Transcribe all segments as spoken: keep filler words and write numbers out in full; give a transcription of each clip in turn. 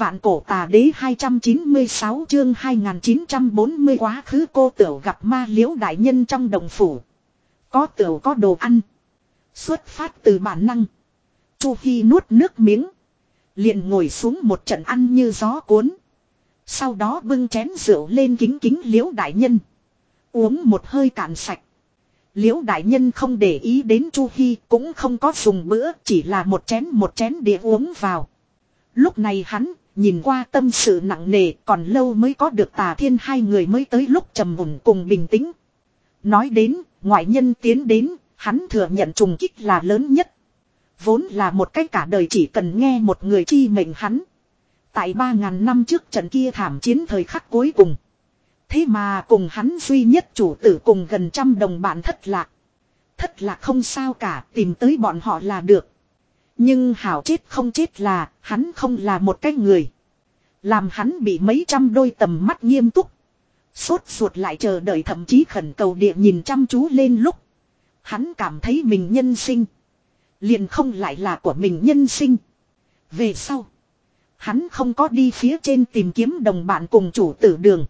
Vạn cổ tà đế hai trăm chín mươi sáu chương hai nghìn chín trăm bốn mươi quá khứ cô tiểu gặp ma Liễu đại nhân trong đồng phủ. Có tiểu có đồ ăn. Xuất phát từ bản năng. Chu Hi nuốt nước miếng. Liền ngồi xuống một trận ăn như gió cuốn. Sau đó bưng chén rượu lên kính kính Liễu đại nhân. Uống một hơi cạn sạch. Liễu đại nhân không để ý đến Chu Hi, cũng không có dùng bữa, chỉ là một chén một chén địa uống vào. Lúc này hắn nhìn qua tâm sự nặng nề, còn lâu mới có được Tà Thiên hai người mới tới lúc trầm ổn cùng bình tĩnh. Nói đến, ngoại nhân tiến đến, hắn thừa nhận trùng kích là lớn nhất. Vốn là một cách cả đời chỉ cần nghe một người chi mệnh hắn. Tại ba ngàn năm trước trận kia thảm chiến thời khắc cuối cùng. Thế mà cùng hắn duy nhất chủ tử cùng gần trăm đồng bạn thất lạc. Thất lạc không sao cả, tìm tới bọn họ là được. Nhưng hảo chết không chết là, hắn không là một cái người. Làm hắn bị mấy trăm đôi tầm mắt nghiêm túc. Sốt ruột lại chờ đợi thậm chí khẩn cầu địa nhìn chăm chú lên lúc. Hắn cảm thấy mình nhân sinh. Liền không lại là của mình nhân sinh. Về sau. Hắn không có đi phía trên tìm kiếm đồng bạn cùng chủ tử đường.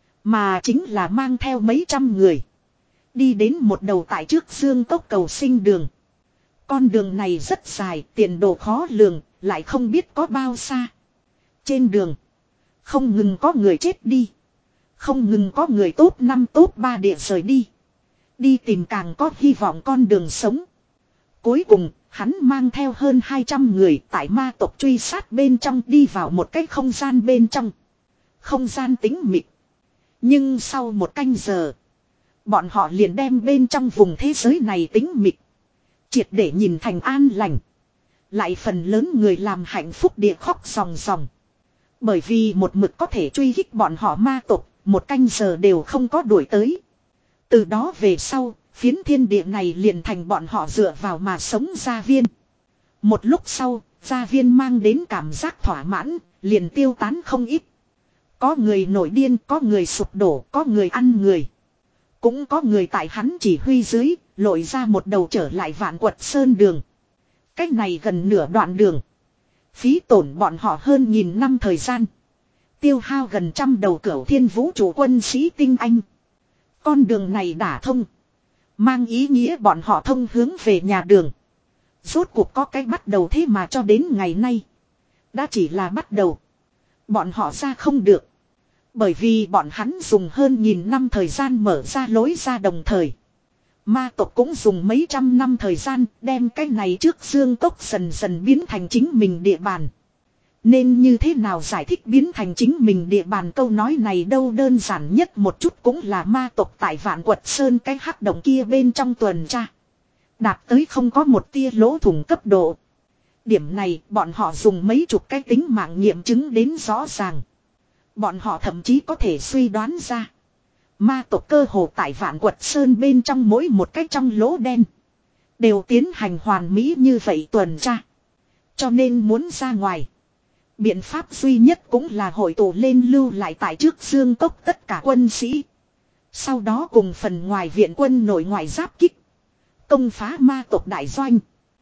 Mà chính là mang theo mấy trăm người. Đi đến một đầu tại trước Dương Cốc cầu sinh đường. Con đường này rất dài, tiền đồ khó lường, lại không biết có bao xa. Trên đường. Không ngừng có người chết đi. Không ngừng có người tốt năm tốt ba địa rời đi. Đi tìm càng có hy vọng con đường sống. Cuối cùng, hắn mang theo hơn hai trăm người tại ma tộc truy sát bên trong đi vào một cái không gian bên trong. Không gian tĩnh mịch. Nhưng sau một canh giờ, bọn họ liền đem bên trong vùng thế giới này tĩnh mịch triệt để nhìn thành an lành. Lại phần lớn người làm hạnh phúc địa khóc ròng ròng. Bởi vì một mực có thể truy kích bọn họ ma tộc, một canh giờ đều không có đuổi tới. Từ đó về sau, phiến thiên địa này liền thành bọn họ dựa vào mà sống gia viên. Một lúc sau, gia viên mang đến cảm giác thỏa mãn, liền tiêu tán không ít. Có người nổi điên, có người sụp đổ, có người ăn người. Cũng có người tại hắn chỉ huy dưới, lội ra một đầu trở lại Vạn Quật Sơn đường. Cách này gần nửa đoạn đường. Phí tổn bọn họ hơn nghìn năm thời gian. Tiêu hao gần trăm đầu cửu thiên vũ trụ quân sĩ tinh anh. Con đường này đả thông. Mang ý nghĩa bọn họ thông hướng về nhà đường. Rốt cuộc có cách bắt đầu thế mà cho đến ngày nay. Đã chỉ là bắt đầu. Bọn họ ra không được. Bởi vì bọn hắn dùng hơn nghìn năm thời gian mở ra lối ra đồng thời. Ma tộc cũng dùng mấy trăm năm thời gian đem cái này trước Dương Cốc dần dần biến thành chính mình địa bàn. Nên như thế nào giải thích biến thành chính mình địa bàn câu nói này đâu, đơn giản nhất một chút cũng là ma tộc tại Vạn Quật Sơn cái hắc động kia bên trong tuần tra. Đạt tới không có một tia lỗ thủng cấp độ. Điểm này bọn họ dùng mấy chục cái tính mạng nghiệm chứng đến rõ ràng. Bọn họ thậm chí có thể suy đoán ra. Ma tộc cơ hồ tại Vạn Quật Sơn bên trong mỗi một cái trong lỗ đen. Đều tiến hành hoàn mỹ như vậy tuần tra. Cho nên muốn ra ngoài. Biện pháp duy nhất cũng là hội tụ lên lưu lại tại trước Dương Cốc tất cả quân sĩ. Sau đó cùng phần ngoài viện quân nội ngoại giáp kích. Công phá ma tộc đại doanh.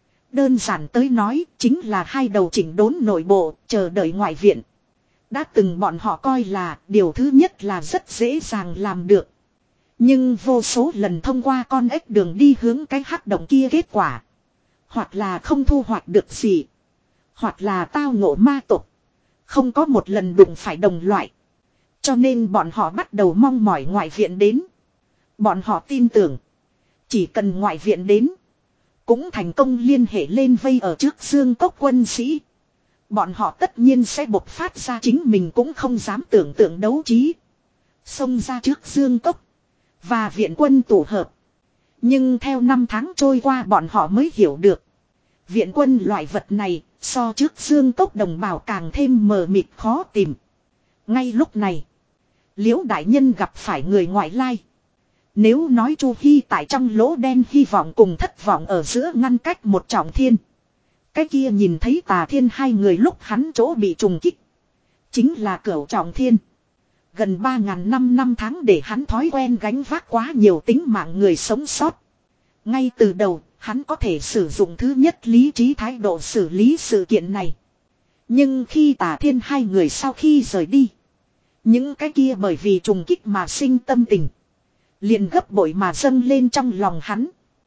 Đơn giản tới nói chính là hai đầu chỉnh đốn nội bộ chờ đợi ngoại viện. Đã từng bọn họ coi là điều thứ nhất là rất dễ dàng làm được. Nhưng vô số lần thông qua con ếch đường đi hướng cái hắc động kia kết quả. Hoặc là không thu hoạch được gì. Hoặc là tao ngộ ma tộc. Không có một lần đụng phải đồng loại. Cho nên bọn họ bắt đầu mong mỏi ngoại viện đến. Bọn họ tin tưởng. Chỉ cần ngoại viện đến. Cũng thành công liên hệ lên vây ở trước Dương Cốc quân sĩ. Bọn họ tất nhiên sẽ bộc phát ra chính mình cũng không dám tưởng tượng đấu trí. Xông ra trước Dương Cốc. Và viện quân tụ hợp. Nhưng theo năm tháng trôi qua bọn họ mới hiểu được. Viện quân loại vật này so trước Dương Cốc đồng bào càng thêm mờ mịt khó tìm. Ngay lúc này. Liễu đại nhân gặp phải người ngoại lai. Nếu nói Chu Hi tại trong lỗ đen hy vọng cùng thất vọng ở giữa ngăn cách một trọng thiên. Cái kia nhìn thấy Tà Thiên hai người lúc hắn chỗ bị trùng kích. Chính là cửu trọng thiên. Gần ba ngàn năm năm tháng để hắn thói quen gánh vác quá nhiều tính mạng người sống sót. Ngay từ đầu, hắn có thể sử dụng thứ nhất lý trí thái độ xử lý sự kiện này. Nhưng khi Tà Thiên hai người sau khi rời đi. Những cái kia bởi vì trùng kích mà sinh tâm tình. Liền gấp bội mà dâng lên trong lòng hắn.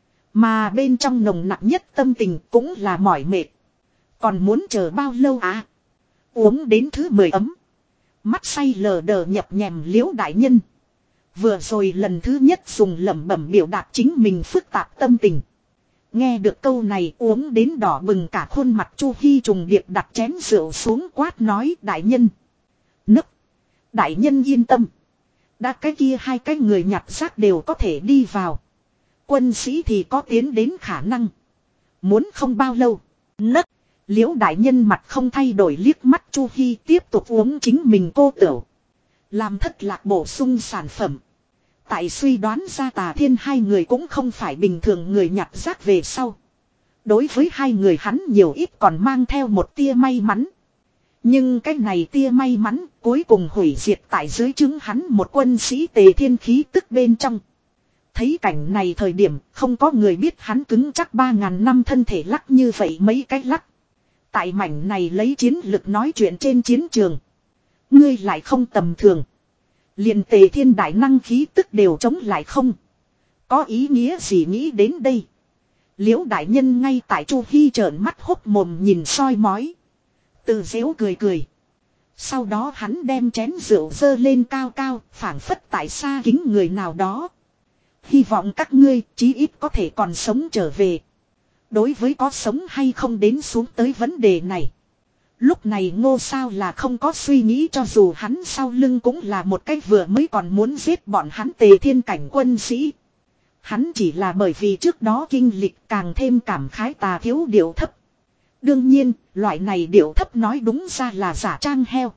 Mà bên trong nồng nặng nhất tâm tình cũng là mỏi mệt. Còn muốn chờ bao lâu à? Uống đến thứ mười ấm. Mắt say lờ đờ nhập nhèm Liễu đại nhân. Vừa rồi lần thứ nhất dùng lẩm bẩm biểu đạt chính mình phức tạp tâm tình. Nghe được câu này uống đến đỏ bừng cả khuôn mặt Chu Hi trùng điệp đặt chén rượu xuống quát nói đại nhân. Nấc. Đại nhân yên tâm. Đã cái kia hai cái người nhặt rác đều có thể đi vào. Quân sĩ thì có tiến đến khả năng. Muốn không bao lâu. Nấc. Liễu đại nhân mặt không thay đổi liếc mắt Chu Hi tiếp tục uống chính mình cô tửu. Làm thất lạc bổ sung sản phẩm. Tại suy đoán ra Tà Thiên hai người cũng không phải bình thường người nhặt rác về sau. Đối với hai người hắn nhiều ít còn mang theo một tia may mắn. Nhưng cái này tia may mắn cuối cùng hủy diệt tại dưới trướng hắn một quân sĩ Tề Thiên khí tức bên trong. Thấy cảnh này thời điểm không có người biết hắn cứng chắc ba ngàn năm thân thể lắc như vậy mấy cái lắc. Tại mảnh này lấy chiến lực nói chuyện trên chiến trường. Ngươi lại không tầm thường. Liền Tề Thiên đại năng khí tức đều chống lại không. Có ý nghĩa gì nghĩ đến đây. Liễu đại nhân ngay tại Chu Hi trợn mắt hốc mồm nhìn soi mói. Tự dễu cười cười. Sau đó hắn đem chén rượu dơ lên cao cao phảng phất tại xa kính người nào đó. Hy vọng các ngươi chí ít có thể còn sống trở về. Đối với có sống hay không đến xuống tới vấn đề này. Lúc này Ngô Sao là không có suy nghĩ cho dù hắn sau lưng cũng là một cái vừa mới còn muốn giết bọn hắn Tề Thiên cảnh quân sĩ. Hắn chỉ là bởi vì trước đó kinh lịch càng thêm cảm khái Tà thiếu điệu thấp. Đương nhiên, loại này điệu thấp nói đúng ra là giả trang heo.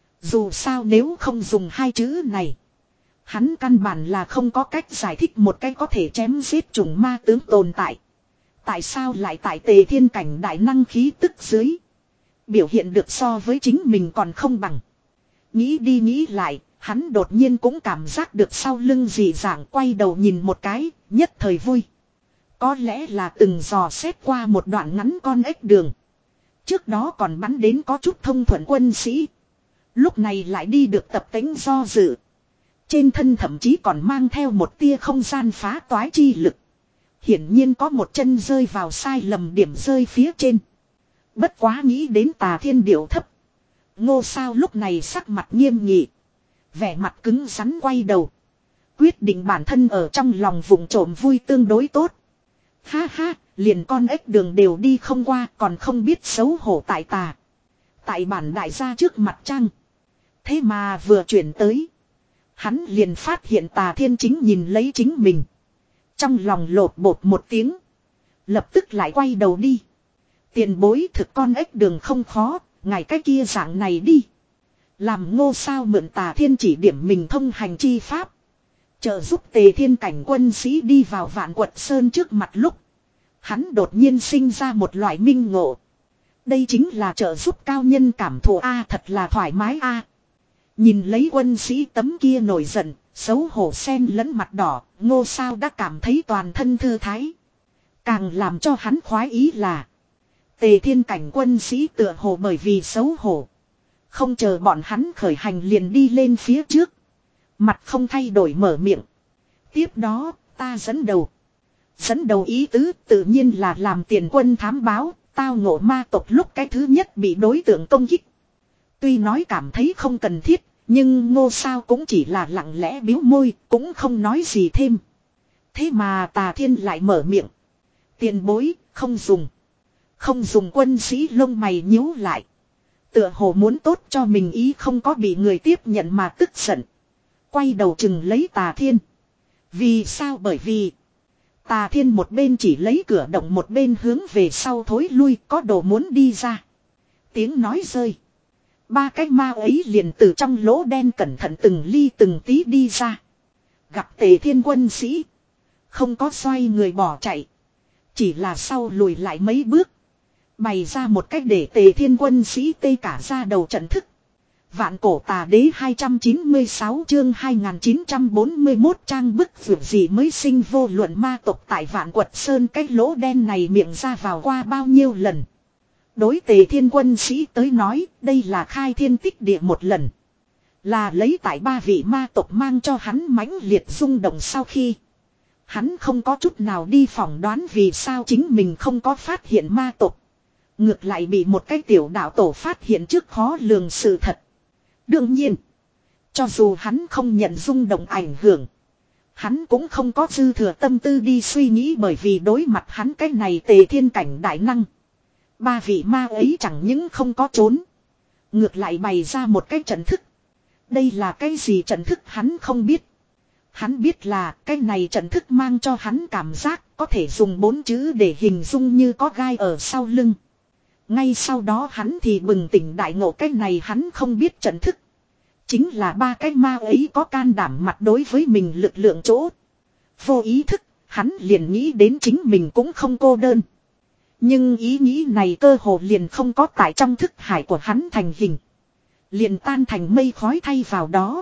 Dù sao nếu không dùng hai chữ này. Hắn căn bản là không có cách giải thích một cái có thể chém giết chủng ma tướng tồn tại. Tại sao lại tại Tề Thiên cảnh đại năng khí tức dưới. Biểu hiện được so với chính mình còn không bằng. Nghĩ đi nghĩ lại, hắn đột nhiên cũng cảm giác được sau lưng dị dạng quay đầu nhìn một cái, nhất thời vui. Có lẽ là từng dò xét qua một đoạn ngắn con ếch đường. Trước đó còn bắn đến có chút thông thuận quân sĩ. Lúc này lại đi được tập tính do dự. Trên thân thậm chí còn mang theo một tia không gian phá toái chi lực. Hiển nhiên có một chân rơi vào sai lầm điểm rơi phía trên. Bất quá nghĩ đến Tà Thiên điệu thấp. Ngô Sao lúc này sắc mặt nghiêm nghị. Vẻ mặt cứng rắn quay đầu. Quyết định bản thân ở trong lòng vùng trộm vui tương đối tốt. Ha ha, liền con ếch đường đều đi không qua còn không biết xấu hổ tại tà. Tại bản đại gia trước mặt trăng. Thế mà vừa chuyển tới. Hắn liền phát hiện Tà Thiên chính nhìn lấy chính mình. Trong lòng lột bột một tiếng. Lập tức lại quay đầu đi. Tiền bối thực con ếch đường không khó, ngài cái kia dạng này đi. Làm Ngô Sao mượn Tà Thiên chỉ điểm mình thông hành chi pháp. Trợ giúp Tề Thiên cảnh quân sĩ đi vào Vạn Quật Sơn trước mặt lúc. Hắn đột nhiên sinh ra một loại minh ngộ. Đây chính là trợ giúp cao nhân cảm thụ A, thật là thoải mái A. Nhìn lấy quân sĩ tấm kia nổi giận, xấu hổ sen lẫn mặt đỏ, Ngô Sao đã cảm thấy toàn thân thư thái. Càng làm cho hắn khoái ý là Tề Thiên cảnh quân sĩ tựa hồ bởi vì xấu hổ. Không chờ bọn hắn khởi hành liền đi lên phía trước. Mặt không thay đổi mở miệng. Tiếp đó, ta dẫn đầu. Dẫn đầu ý tứ tự nhiên là làm tiền quân thám báo, tao ngộ ma tộc lúc cái thứ nhất bị đối tượng công kích. Tuy nói cảm thấy không cần thiết, nhưng Ngô Sao cũng chỉ là lặng lẽ biếu môi, cũng không nói gì thêm. Thế mà Tà Thiên lại mở miệng. Tiền bối, không dùng. Không dùng quân sĩ lông mày nhíu lại. Tựa hồ muốn tốt cho mình ý không có bị người tiếp nhận mà tức giận. Quay đầu chừng lấy Tà Thiên. Vì sao? Bởi vì Tà Thiên một bên chỉ lấy cửa động một bên hướng về sau thối lui có đồ muốn đi ra. Tiếng nói rơi. Ba cái ma ấy liền từ trong lỗ đen cẩn thận từng ly từng tí đi ra. Gặp Tề Thiên quân sĩ. Không có xoay người bỏ chạy. Chỉ là sau lùi lại mấy bước. Bày ra một cách để Tề Thiên quân sĩ tê cả ra đầu trận thức. Vạn cổ tà đế hai trăm chín mươi sáu chương hai nghìn chín trăm bốn mươi mốt trang bức vượt gì mới sinh vô luận ma tộc tại Vạn Quật Sơn cái lỗ đen này miệng ra vào qua bao nhiêu lần. Đối Tề Thiên quân sĩ tới nói, đây là khai thiên tích địa một lần. Là lấy tại ba vị ma tộc mang cho hắn mãnh liệt rung động sau khi. Hắn không có chút nào đi phỏng đoán vì sao chính mình không có phát hiện ma tộc. Ngược lại bị một cái tiểu đạo tổ phát hiện trước khó lường sự thật. Đương nhiên, cho dù hắn không nhận rung động ảnh hưởng, hắn cũng không có dư thừa tâm tư đi suy nghĩ, bởi vì đối mặt hắn cái này Tề Thiên cảnh đại năng. Ba vị ma ấy chẳng những không có trốn, ngược lại bày ra một cái trận thức. Đây là cái gì trận thức hắn không biết. Hắn biết là cái này trận thức mang cho hắn cảm giác có thể dùng bốn chữ để hình dung, như có gai ở sau lưng. Ngay sau đó hắn thì bừng tỉnh đại ngộ, cái này hắn không biết trận thức. Chính là ba cái ma ấy có can đảm mặt đối với mình lực lượng chỗ. Vô ý thức, hắn liền nghĩ đến chính mình cũng không cô đơn. Nhưng ý nghĩ này cơ hồ liền không có tại trong thức hải của hắn thành hình. Liền tan thành mây khói, thay vào đó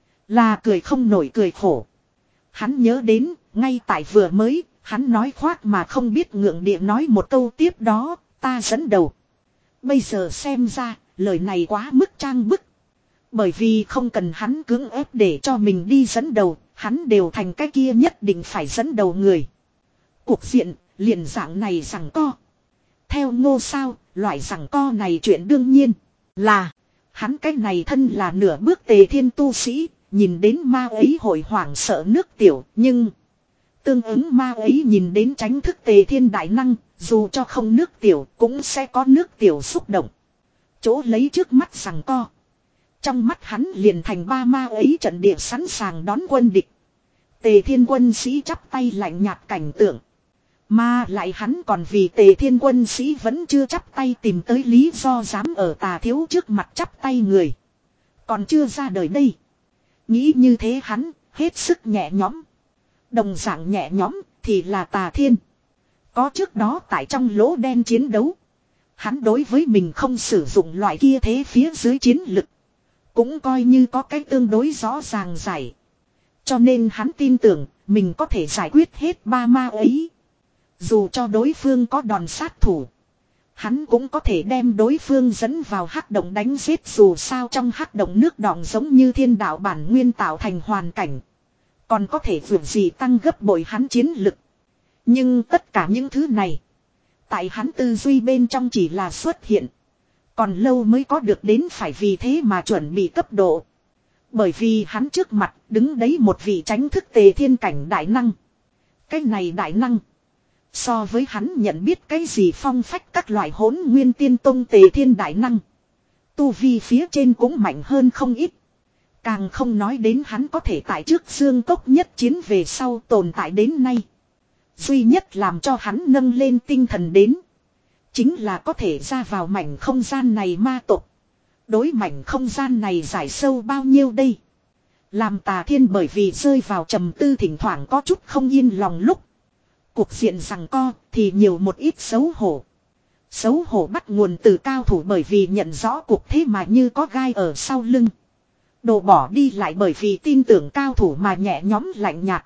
là cười không nổi cười khổ. Hắn nhớ đến, ngay tại vừa mới, hắn nói khoác mà không biết ngượng địa nói một câu tiếp đó, ta dẫn đầu. Bây giờ xem ra, lời này quá mức trang bức. Bởi vì không cần hắn cưỡng ép để cho mình đi dẫn đầu, hắn đều thành cái kia nhất định phải dẫn đầu người. Cuộc diện, liền dạng này rằng co. Theo Ngô Sao, loại rằng co này chuyện đương nhiên là hắn cái này thân là nửa bước Tề Thiên tu sĩ, nhìn đến ma ấy hội hoảng sợ nước tiểu, nhưng tương ứng ma ấy nhìn đến tránh thức Tề Thiên đại năng, dù cho không nước tiểu cũng sẽ có nước tiểu xúc động. Chỗ lấy trước mắt rằng co. Trong mắt hắn liền thành ba ma ấy trận địa sẵn sàng đón quân địch. Tề Thiên quân sĩ chắp tay lạnh nhạt cảnh tượng. Mà lại hắn còn vì Tề Thiên quân sĩ vẫn chưa chắp tay tìm tới lý do dám ở Tà Thiếu trước mặt chắp tay người. Còn chưa ra đời đây. Nghĩ như thế hắn hết sức nhẹ nhõm. Đồng dạng nhẹ nhõm thì là Tà Thiên. Có trước đó tại trong lỗ đen chiến đấu, hắn đối với mình không sử dụng loại kia thế phía dưới chiến lực, cũng coi như có cái tương đối rõ ràng giải. Cho nên hắn tin tưởng mình có thể giải quyết hết ba ma ấy. Dù cho đối phương có đòn sát thủ, hắn cũng có thể đem đối phương dẫn vào hắc động đánh giết, dù sao trong hắc động nước đọng giống như thiên đạo bản nguyên tạo thành hoàn cảnh. Còn có thể vượt gì tăng gấp bội hắn chiến lực. Nhưng tất cả những thứ này, tại hắn tư duy bên trong chỉ là xuất hiện. Còn lâu mới có được đến phải vì thế mà chuẩn bị cấp độ. Bởi vì hắn trước mặt đứng đấy một vị tránh thức Tề Thiên cảnh đại năng. Cái này đại năng, so với hắn nhận biết cái gì phong phách các loại hỗn nguyên tiên tông Tề Thiên đại năng, tu vi phía trên cũng mạnh hơn không ít. Càng không nói đến hắn có thể tại trước Dương Cốc nhất chiến về sau tồn tại đến nay. Duy nhất làm cho hắn nâng lên tinh thần đến, chính là có thể ra vào mảnh không gian này ma tộc. Đối mảnh không gian này giải sâu bao nhiêu đây? Làm Tà Thiên bởi vì rơi vào trầm tư, thỉnh thoảng có chút không yên lòng lúc. Cuộc diện rằng co thì nhiều một ít xấu hổ. Xấu hổ bắt nguồn từ cao thủ bởi vì nhận rõ cuộc thế mà như có gai ở sau lưng. Đồ bỏ đi lại bởi vì tin tưởng cao thủ mà nhẹ nhóm lạnh nhạt.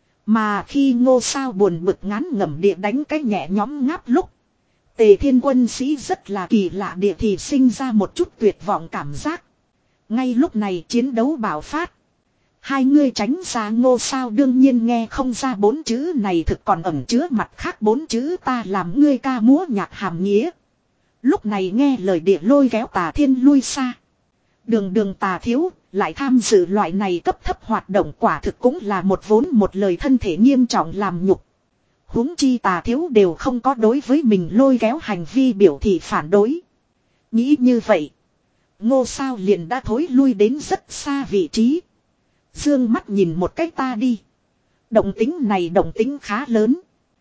Mà khi Ngô Sao buồn bực ngán ngẩm địa đánh cái nhẹ nhóm ngáp lúc, Tề Thiên quân sĩ rất là kỳ lạ địa thì sinh ra một chút tuyệt vọng cảm giác. Ngay lúc này chiến đấu bạo phát. Hai người tránh ra. Ngô Sao đương nhiên nghe không ra bốn chữ này thực còn ẩn chứa mặt khác bốn chữ ta làm ngươi ca múa nhạc hàm nghĩa. Lúc này nghe lời địa lôi kéo Tà Thiên lui xa. Đường đường Tà Thiếu lại tham dự loại này cấp thấp hoạt động, quả thực cũng là một vốn một lời thân thể nghiêm trọng làm nhục. Huống chi Tà Thiếu đều không có đối với mình lôi kéo hành vi biểu thị phản đối. Nghĩ như vậy, Ngô Sao liền đã thối lui đến rất xa vị trí. Dương mắt nhìn một cách ta đi. Động tính này động tính khá lớn.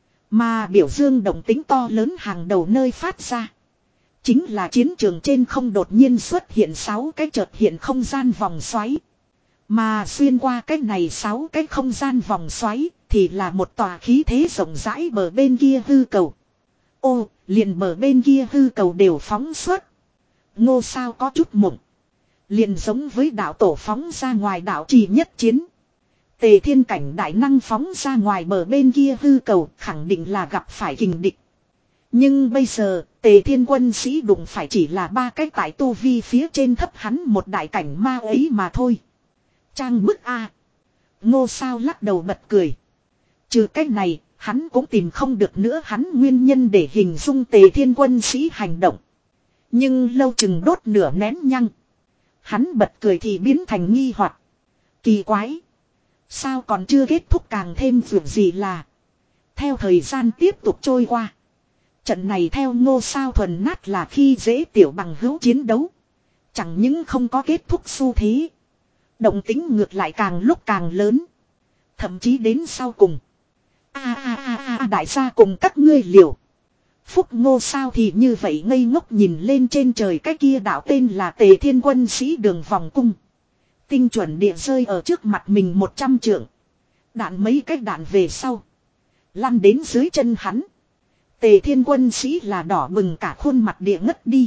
Mà biểu dương động tính to lớn hàng đầu nơi phát ra, chính là chiến trường trên không đột nhiên xuất hiện sáu cái chợt hiện không gian vòng xoáy. Mà xuyên qua cái này sáu cái không gian vòng xoáy thì là một tòa khí thế rộng rãi bờ bên kia hư cầu. Ô, liền bờ bên kia hư cầu đều phóng xuất. Ngô Sao có chút mộng. Liền giống với đạo tổ phóng ra ngoài đạo trì nhất chiến. Tề Thiên cảnh đại năng phóng ra ngoài bờ bên kia hư cầu, khẳng định là gặp phải kình địch. Nhưng bây giờ, Tề Thiên quân sĩ đụng phải chỉ là ba cái tại tu vi phía trên thấp hắn một đại cảnh ma ấy mà thôi. Trang bức A. Ngô Sao lắc đầu bật cười. Trừ cái này, hắn cũng tìm không được nữa hắn nguyên nhân để hình dung Tề Thiên quân sĩ hành động. Nhưng lâu chừng đốt nửa nén nhăng. Hắn bật cười thì biến thành nghi hoặc. Kỳ quái. Sao còn chưa kết thúc càng thêm việc gì là. Theo thời gian tiếp tục trôi qua. Trận này theo Ngô Sao thuần nát là khi dễ tiểu bằng hữu chiến đấu. Chẳng những không có kết thúc xu thế. Động tính ngược lại càng lúc càng lớn. Thậm chí đến sau cùng. A a a a đại gia cùng các ngươi liều. Phúc Ngô Sao thì như vậy ngây ngốc nhìn lên trên trời cái kia đạo tên là Tề Thiên quân sĩ đường vòng cung. Tinh chuẩn địa rơi ở trước mặt mình một trăm trượng. Đạn mấy cái đạn về sau. Lăn đến dưới chân hắn. Tề Thiên quân sĩ là đỏ bừng cả khuôn mặt địa ngất đi.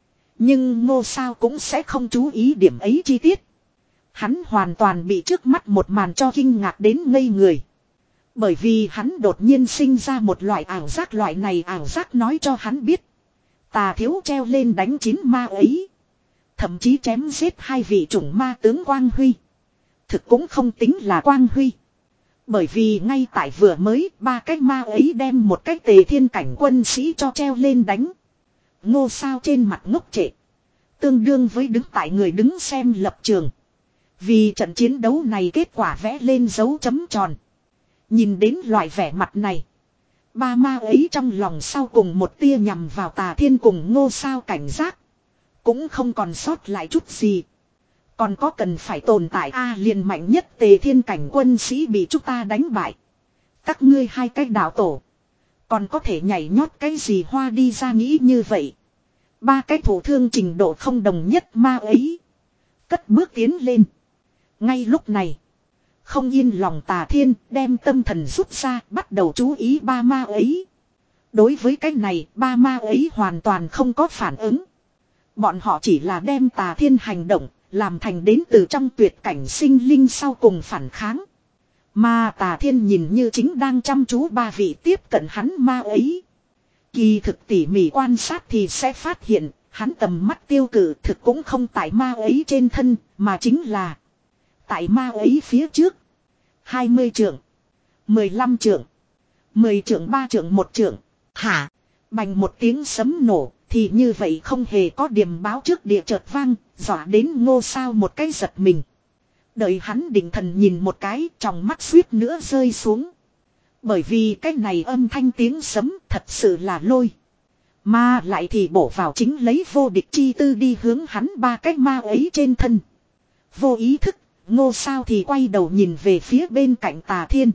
Nhưng Ngô Sao cũng sẽ không chú ý điểm ấy chi tiết. Hắn hoàn toàn bị trước mắt một màn cho kinh ngạc đến ngây người. Bởi vì hắn đột nhiên sinh ra một loại ảo giác, loại này ảo giác nói cho hắn biết. Tà thiếu treo lên đánh chín ma ấy. Thậm chí chém giết hai vị chủng ma tướng Quang Huy. Thực cũng không tính là Quang Huy. Bởi vì ngay tại vừa mới ba cái ma ấy đem một cái Tề Thiên cảnh quân sĩ cho treo lên đánh. Ngô Sao trên mặt ngốc trệ. Tương đương với đứng tại người đứng xem lập trường. Vì trận chiến đấu này kết quả vẽ lên dấu chấm tròn. Nhìn đến loại vẻ mặt này. Ba ma ấy trong lòng sau cùng một tia nhằm vào Tà Thiên cùng Ngô Sao cảnh giác. Cũng không còn sót lại chút gì. Còn có cần phải tồn tại a à, liền mạnh nhất Tề Thiên cảnh quân sĩ bị chúng ta đánh bại. Các ngươi hai cái đạo tổ. Còn có thể nhảy nhót cái gì hoa đi ra nghĩ như vậy. Ba cái thủ thương trình độ không đồng nhất ma ấy. Cất bước tiến lên. Ngay lúc này. Không yên lòng Tà Thiên đem tâm thần rút ra bắt đầu chú ý ba ma ấy. Đối với cái này ba ma ấy hoàn toàn không có phản ứng. Bọn họ chỉ là đem Tà Thiên hành động làm thành đến từ trong tuyệt cảnh sinh linh sau cùng phản kháng. Mà Tà Thiên nhìn như chính đang chăm chú ba vị tiếp cận hắn ma ấy. Kỳ thực tỉ mỉ quan sát thì sẽ phát hiện hắn tầm mắt tiêu cự thực cũng không tại ma ấy trên thân mà chính là tại ma ấy phía trước. hai mươi trượng. mười lăm trượng. mười trượng ba trượng một trượng. Hả? Bành một tiếng sấm nổ. Thì như vậy không hề có điểm báo trước địa chợt vang. Dọa đến Ngô Sao một cái giật mình. Đợi hắn định thần nhìn một cái. Trong mắt suýt nữa rơi xuống. Bởi vì cái này âm thanh tiếng sấm thật sự là lôi. Mà lại thì bổ vào chính lấy vô địch chi tư đi hướng hắn ba cái ma ấy trên thân. Vô ý thức. Ngô Sao thì quay đầu nhìn về phía bên cạnh Tà Thiên.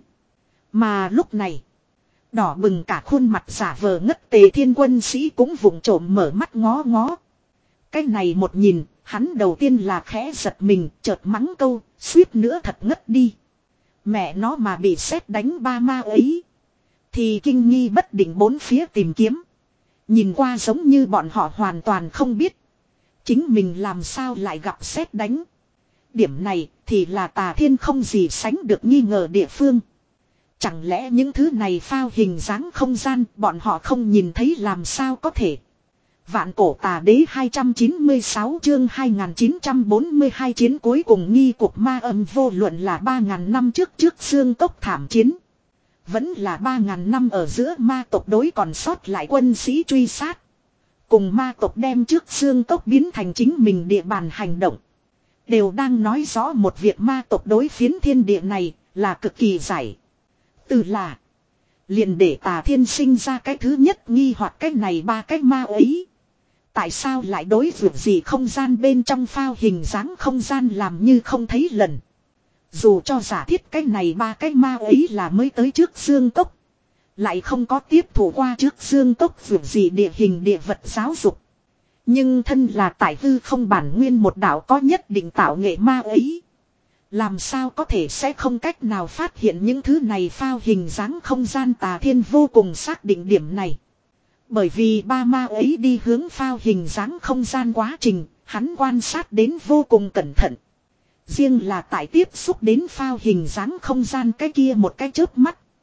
Mà lúc này. Đỏ bừng cả khuôn mặt giả vờ ngất Tề Thiên quân sĩ cũng vụng trộm mở mắt ngó ngó. Cái này một nhìn. Hắn đầu tiên là khẽ giật mình. Chợt mắng câu. Suýt nữa thật ngất đi. Mẹ nó mà bị sét đánh ba ma ấy. Thì kinh nghi bất định bốn phía tìm kiếm. Nhìn qua giống như bọn họ hoàn toàn không biết. Chính mình làm sao lại gặp sét đánh. Điểm này thì là Tà Thiên không gì sánh được nghi ngờ địa phương. Chẳng lẽ những thứ này phao hình dáng không gian bọn họ không nhìn thấy làm sao có thể. Vạn cổ tà đế hai trăm chín mươi sáu chương hai nghìn chín trăm bốn mươi hai chiến cuối cùng nghi cục ma âm vô luận là ba ngàn năm trước trước xương cốc thảm chiến. Vẫn là ba ngàn năm ở giữa ma tộc đối còn sót lại quân sĩ truy sát. Cùng ma tộc đem trước xương cốc biến thành chính mình địa bàn hành động. Đều đang nói rõ một việc ma tộc đối phiến thiên địa này là cực kỳ giải. Từ là. Liền để Tà Thiên sinh ra cái thứ nhất nghi hoặc cái này ba cái ma ấy. Tại sao lại đối việc gì không gian bên trong phao hình dáng không gian làm như không thấy lần. Dù cho giả thiết cái này ba cái ma ấy là mới tới trước xương cốc. Lại không có tiếp thủ qua trước xương cốc việc gì địa hình địa vật giáo dục. Nhưng thân là tại hư không bản nguyên một đạo có nhất định tạo nghệ ma ấy. Làm sao có thể sẽ không cách nào phát hiện những thứ này phao hình dáng không gian. Tà Thiên vô cùng xác định điểm này. Bởi vì ba ma ấy đi hướng phao hình dáng không gian quá trình, hắn quan sát đến vô cùng cẩn thận. Riêng là tại tiếp xúc đến phao hình dáng không gian cái kia một cái chớp mắt.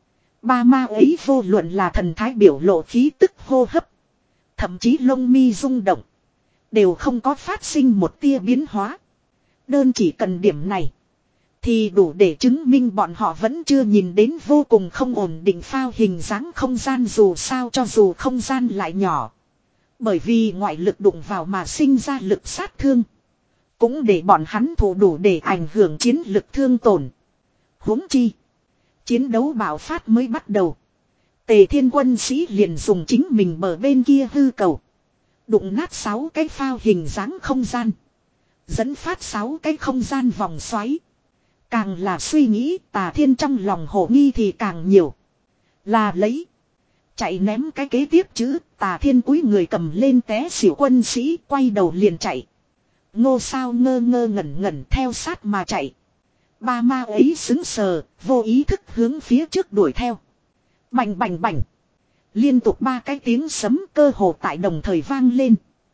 Ba ma ấy vô luận là thần thái biểu lộ khí tức hô hấp. Thậm chí lông mi rung động. Đều không có phát sinh một tia biến hóa. Đơn chỉ cần điểm này. Thì đủ để chứng minh bọn họ vẫn chưa nhìn đến vô cùng không ổn định phao hình dáng không gian dù sao cho dù không gian lại nhỏ. Bởi vì ngoại lực đụng vào mà sinh ra lực sát thương. Cũng để bọn hắn thủ đủ để ảnh hưởng chiến lực thương tổn. Huống chi. Chiến đấu bạo phát mới bắt đầu. Tề Thiên quân sĩ liền dùng chính mình bờ bên kia hư cầu. Đụng nát sáu cái phao hình dáng không gian. Dẫn phát sáu cái không gian vòng xoáy. Càng là suy nghĩ Tà Thiên trong lòng hồ nghi thì càng nhiều. Là lấy. Chạy ném cái kế tiếp chứ. Tà Thiên cúi người cầm lên té xỉu quân sĩ quay đầu liền chạy. Ngô Sao ngơ ngơ ngẩn ngẩn theo sát mà chạy. Ba ma ấy xứng sờ, vô ý thức hướng phía trước đuổi theo. Bành bành bành. Liên tục ba cái tiếng sấm cơ hồ tại đồng thời vang lên.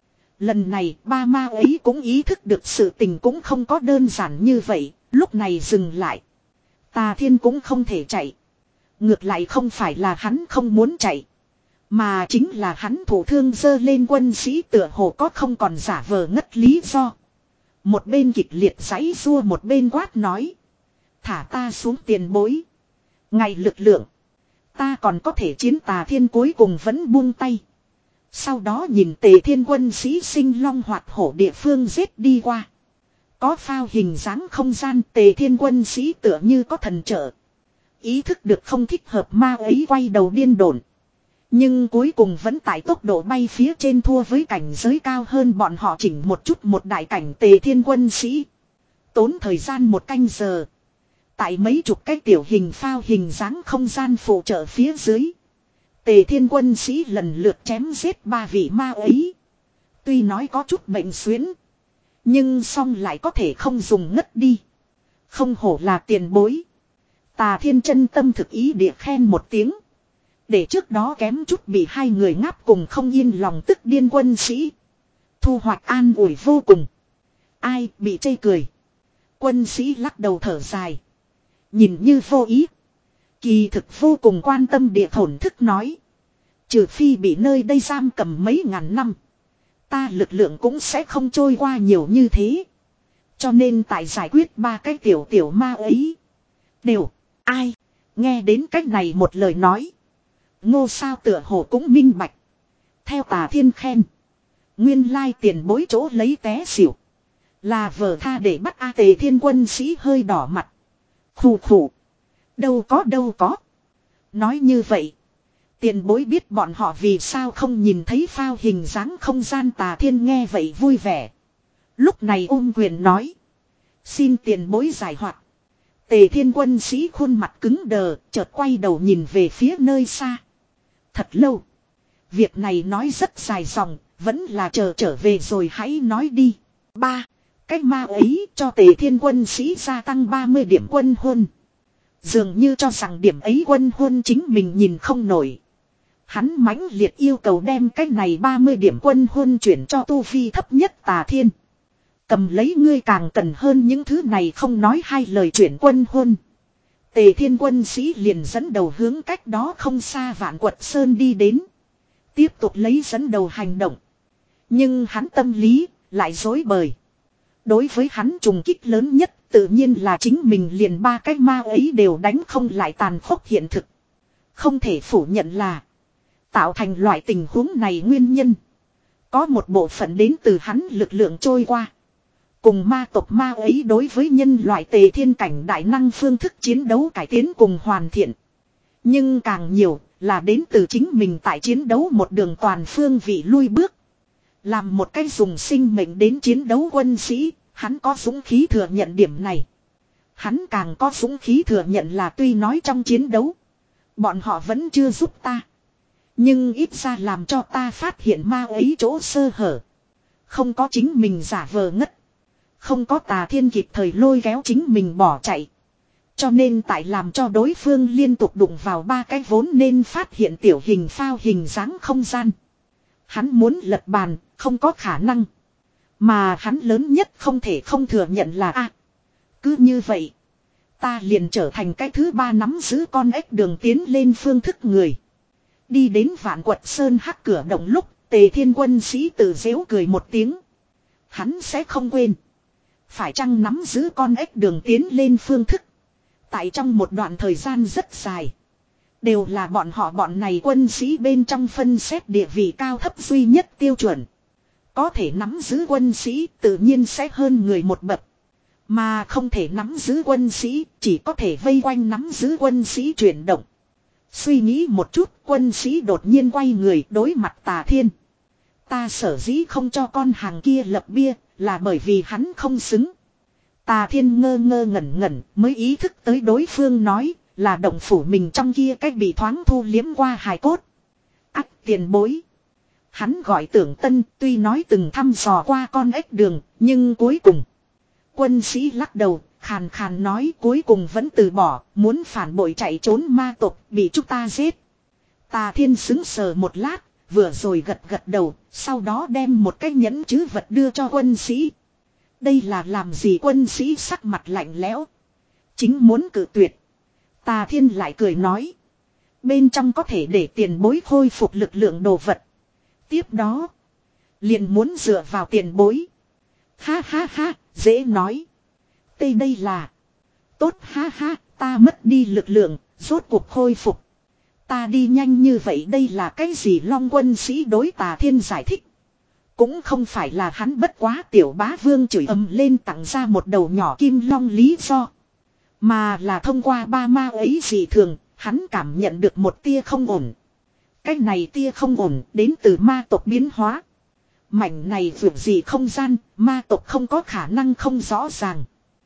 Lần này ba ma ấy cũng ý thức được sự tình cũng không có đơn giản như vậy, lúc này dừng lại. Tà Thiên cũng không thể chạy. Ngược lại không phải là hắn không muốn chạy. Mà chính là hắn thủ thương dơ lên quân sĩ tựa hồ có không còn giả vờ ngất lý do. Một bên kịch liệt giãy rua một bên quát nói. Thả ta xuống tiền bối. Ngày lực lượng. Ta còn có thể chiến. Tà Thiên cuối cùng vẫn buông tay. Sau đó nhìn Tề Thiên quân sĩ sinh long hoạt hổ địa phương giết đi qua. Có phao hình dáng không gian Tề Thiên quân sĩ tựa như có thần trợ. Ý thức được không thích hợp ma ấy quay đầu điên đồn. Nhưng cuối cùng vẫn tại tốc độ bay phía trên thua với cảnh giới cao hơn bọn họ chỉnh một chút một đại cảnh Tề Thiên quân sĩ. Tốn thời gian một canh giờ. Tại mấy chục cái tiểu hình phao hình dáng không gian phụ trợ phía dưới. Tề Thiên quân sĩ lần lượt chém giết ba vị ma ấy. Tuy nói có chút bệnh xuyến. Nhưng song lại có thể không dùng ngất đi. Không hổ là tiền bối. Tà Thiên chân tâm thực ý địa khen một tiếng. Để trước đó kém chút bị hai người ngáp cùng không yên lòng tức điên quân sĩ. Thu hoạch an ủi vô cùng. Ai bị chê cười. Quân sĩ lắc đầu thở dài. Nhìn như vô ý. Kỳ thực vô cùng quan tâm địa thổn thức nói. Trừ phi bị nơi đây giam cầm mấy ngàn năm. Ta lực lượng cũng sẽ không trôi qua nhiều như thế. Cho nên tại giải quyết ba cái tiểu tiểu ma ấy. Đều. Ai. Nghe đến cách này một lời nói. Ngô Sao tựa hồ cũng minh bạch. Theo Tà Thiên khen. Nguyên lai tiền bối chỗ lấy té xỉu. Là vờ tha để bắt A Tề Thiên quân sĩ hơi đỏ mặt. Khủ khủ. Đâu có đâu có. Nói như vậy. Tiền bối biết bọn họ vì sao không nhìn thấy phao hình dáng không gian. Tà Thiên nghe vậy vui vẻ. Lúc này ôm quyền nói. Xin tiền bối giải hoạt. Tề Thiên quân sĩ khuôn mặt cứng đờ. Chợt quay đầu nhìn về phía nơi xa. Thật lâu. Việc này nói rất dài dòng. Vẫn là chờ trở về rồi hãy nói đi. Ba. Cách ma ấy cho Tề Thiên quân sĩ gia tăng ba mươi điểm quân huân. Dường như cho rằng điểm ấy quân huân chính mình nhìn không nổi. Hắn mãnh liệt yêu cầu đem cái này ba mươi điểm quân huân chuyển cho tu vi thấp nhất Tà Thiên. Cầm lấy ngươi càng cần hơn những thứ này không nói hai lời chuyển quân huân. Tề Thiên quân sĩ liền dẫn đầu hướng cách đó không xa Vạn Quật Sơn đi đến. Tiếp tục lấy dẫn đầu hành động. Nhưng hắn tâm lý lại dối bời. Đối với hắn trùng kích lớn nhất tự nhiên là chính mình liền ba cái ma ấy đều đánh không lại tàn khốc hiện thực. Không thể phủ nhận là tạo thành loại tình huống này nguyên nhân. Có một bộ phận đến từ hắn lực lượng trôi qua. Cùng ma tộc ma ấy đối với nhân loại Tề Thiên cảnh đại năng phương thức chiến đấu cải tiến cùng hoàn thiện. Nhưng càng nhiều là đến từ chính mình tại chiến đấu một đường toàn phương vị lui bước. Làm một cái dùng sinh mệnh đến chiến đấu quân sĩ, hắn có dũng khí thừa nhận điểm này. Hắn càng có dũng khí thừa nhận là tuy nói trong chiến đấu, bọn họ vẫn chưa giúp ta. Nhưng ít ra làm cho ta phát hiện ma ấy chỗ sơ hở. Không có chính mình giả vờ ngất. Không có Tà Thiên kịp thời lôi kéo chính mình bỏ chạy. Cho nên tại làm cho đối phương liên tục đụng vào ba cái vốn nên phát hiện tiểu hình phao hình dáng không gian. Hắn muốn lật bàn, không có khả năng. Mà hắn lớn nhất không thể không thừa nhận là a. Cứ như vậy, ta liền trở thành cái thứ ba nắm giữ con ếch đường tiến lên phương thức người. Đi đến Vạn Quật Sơn hắc cửa động lúc, Tề Thiên quân sĩ tự giễu cười một tiếng. Hắn sẽ không quên. Phải chăng nắm giữ con ếch đường tiến lên phương thức. Tại trong một đoạn thời gian rất dài. Đều là bọn họ bọn này quân sĩ bên trong phân xét địa vị cao thấp duy nhất tiêu chuẩn. Có thể nắm giữ quân sĩ tự nhiên sẽ hơn người một bậc. Mà không thể nắm giữ quân sĩ chỉ có thể vây quanh nắm giữ quân sĩ chuyển động. Suy nghĩ một chút quân sĩ đột nhiên quay người đối mặt Tà Thiên. Ta sở dĩ không cho con hàng kia lập bia là bởi vì hắn không xứng. Tà Thiên ngơ ngơ ngẩn ngẩn mới ý thức tới đối phương nói là động phủ mình trong kia cách bị thoáng thu liếm qua hài cốt. Ác tiền bối. Hắn gọi Tưởng Tân tuy nói từng thăm dò qua con ếch đường nhưng cuối cùng. Quân sĩ lắc đầu khàn khàn nói cuối cùng vẫn từ bỏ muốn phản bội chạy trốn ma tộc bị chúng ta giết. Tà Thiên sững sờ một lát vừa rồi gật gật đầu sau đó đem một cái nhẫn chứ vật đưa cho quân sĩ. Đây là làm gì quân sĩ sắc mặt lạnh lẽo. Chính muốn cự tuyệt. Tà Thiên lại cười nói. Bên trong có thể để tiền bối khôi phục lực lượng đồ vật. Tiếp đó. Liền muốn dựa vào tiền bối. Ha ha ha, dễ nói. Tây đây là. Tốt ha ha, ta mất đi lực lượng, rốt cuộc khôi phục. Ta đi nhanh như vậy đây là cái gì Long quân sĩ đối Tà Thiên giải thích. Cũng không phải là hắn bất quá tiểu bá vương chửi ầm lên tặng ra một đầu nhỏ kim long lý do. Mà là thông qua ba ma ấy dị thường, hắn cảm nhận được một tia không ổn. Cái này tia không ổn đến từ ma tộc biến hóa. Mảnh này vượt gì không gian, ma tộc không có khả năng không rõ ràng.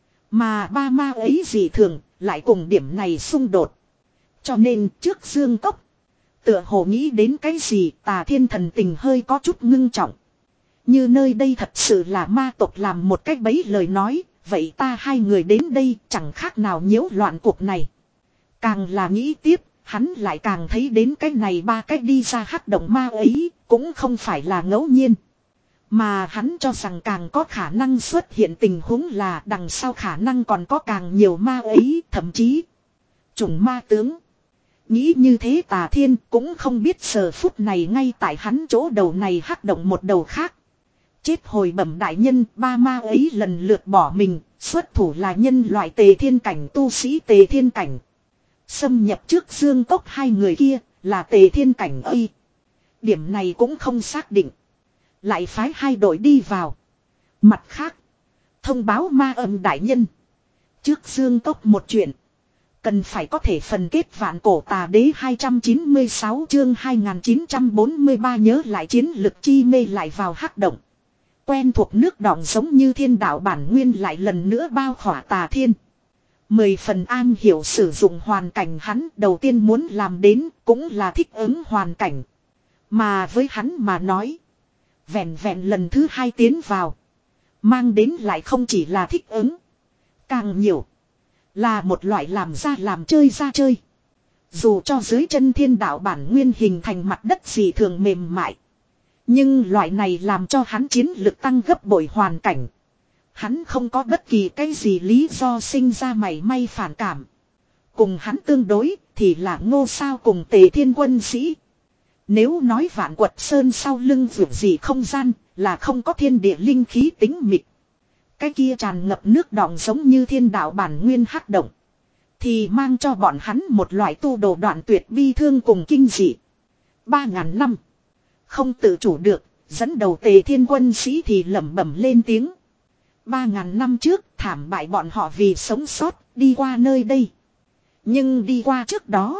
Mà ba ma ấy dị thường, lại cùng điểm này xung đột. Cho nên trước Dương Cốc, tựa hồ nghĩ đến cái gì Tà Thiên thần tình hơi có chút ngưng trọng. Như nơi đây thật sự là ma tộc làm một cách bấy lời nói, vậy ta hai người đến đây chẳng khác nào nhiễu loạn cuộc này. Càng là nghĩ tiếp, hắn lại càng thấy đến cái này ba cách đi ra hắc động ma ấy, cũng không phải là ngẫu nhiên. Mà hắn cho rằng càng có khả năng xuất hiện tình huống là đằng sau khả năng còn có càng nhiều ma ấy, thậm chí chủng ma tướng. Nghĩ như thế Tà Thiên cũng không biết giờ phút này ngay tại hắn chỗ đầu này hắc động một đầu khác. Chết hồi bẩm đại nhân, ba ma ấy lần lượt bỏ mình, xuất thủ là nhân loại Tề Thiên cảnh tu sĩ Tề Thiên cảnh. Xâm nhập trước Dương Cốc hai người kia là Tề Thiên cảnh ấy. Điểm này cũng không xác định. Lại phái hai đội đi vào. Mặt khác, thông báo ma âm đại nhân. Trước Dương Cốc một chuyện. Cần phải có thể phần kết vạn cổ tà đế hai trăm chín mươi sáu chương hai nghìn chín trăm bốn mươi ba nhớ lại chiến lực chi mê lại vào hắc động. Quen thuộc nước đọng giống như thiên đạo bản nguyên lại lần nữa bao khỏa Tà Thiên. Mười phần an hiểu sử dụng hoàn cảnh hắn đầu tiên muốn làm đến cũng là thích ứng hoàn cảnh. Mà với hắn mà nói. Vẹn vẹn lần thứ hai tiến vào. Mang đến lại không chỉ là thích ứng. Càng nhiều. Là một loại làm ra làm chơi ra chơi. Dù cho dưới chân thiên đạo bản nguyên hình thành mặt đất gì thường mềm mại. Nhưng loại này làm cho hắn chiến lực tăng gấp bội hoàn cảnh. Hắn không có bất kỳ cái gì lý do sinh ra mảy may phản cảm. Cùng hắn tương đối thì là Ngô Sao cùng Tề Thiên quân sĩ. Nếu nói Vạn Quật Sơn sau lưng vượt gì không gian là không có thiên địa linh khí tính mịt. Cái kia tràn ngập nước đọng giống như thiên đạo bản nguyên hắc động. Thì mang cho bọn hắn một loại tu đồ đoạn tuyệt bi thương cùng kinh dị. Ba ngàn năm. Không tự chủ được, dẫn đầu Tề Thiên quân sĩ thì lẩm bẩm lên tiếng. Ba ngàn năm trước thảm bại bọn họ vì sống sót đi qua nơi đây. Nhưng đi qua trước đó.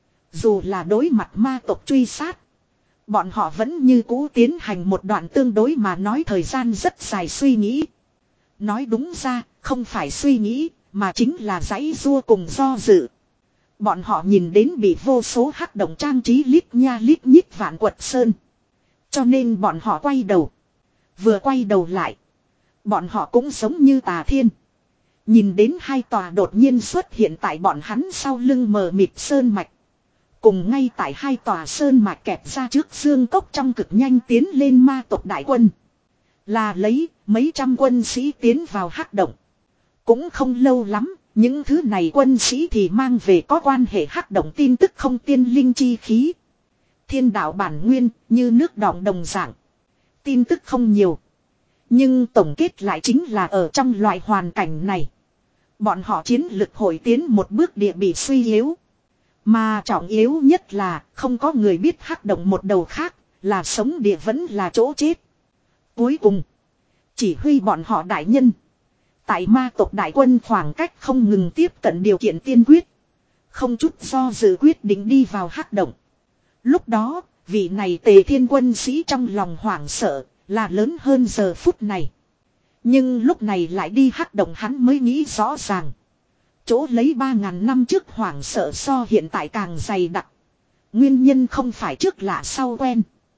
Dù là đối mặt ma tộc truy sát. Bọn họ vẫn như cũ tiến hành một đoạn tương đối mà nói thời gian rất dài suy nghĩ. Nói đúng ra không phải suy nghĩ mà chính là giãy giụa cùng do dự. Bọn họ nhìn đến bị vô số hắc động trang trí lít nha lít nhít Vạn Quật Sơn. Cho nên bọn họ quay đầu. Vừa quay đầu lại. Bọn họ cũng giống như Tà Thiên. Nhìn đến hai tòa đột nhiên xuất hiện tại bọn hắn sau lưng mờ mịt sơn mạch. Cùng ngay tại hai tòa sơn mạch kẹp ra trước Dương Cốc trong cực nhanh tiến lên ma tộc đại quân. Là lấy mấy trăm quân sĩ tiến vào hắc động. Cũng không lâu lắm, Những thứ này quân sĩ thì mang về có quan hệ hắc động tin tức không tiên linh chi khí. Thiên đạo bản nguyên như nước đọng đồng dạng. Tin tức không nhiều. Nhưng tổng kết lại chính là ở trong loại hoàn cảnh này. Bọn họ chiến lực hồi tiến một bước địa bị suy yếu. Mà trọng yếu nhất là không có người biết hắc động một đầu khác là sống địa vẫn là chỗ chết. Cuối cùng, chỉ huy bọn họ đại nhân. Tại ma tộc đại quân khoảng cách không ngừng tiếp cận điều kiện tiên quyết. Không chút do dự quyết định đi vào hắc động. Lúc đó, vị này Tề Thiên quân sĩ trong lòng hoảng sợ là lớn hơn giờ phút này. Nhưng lúc này lại đi hắc động hắn mới nghĩ rõ ràng. Chỗ lấy ba ngàn năm trước hoảng sợ so hiện tại càng dày đặc. Nguyên nhân không phải trước lạ sau quen.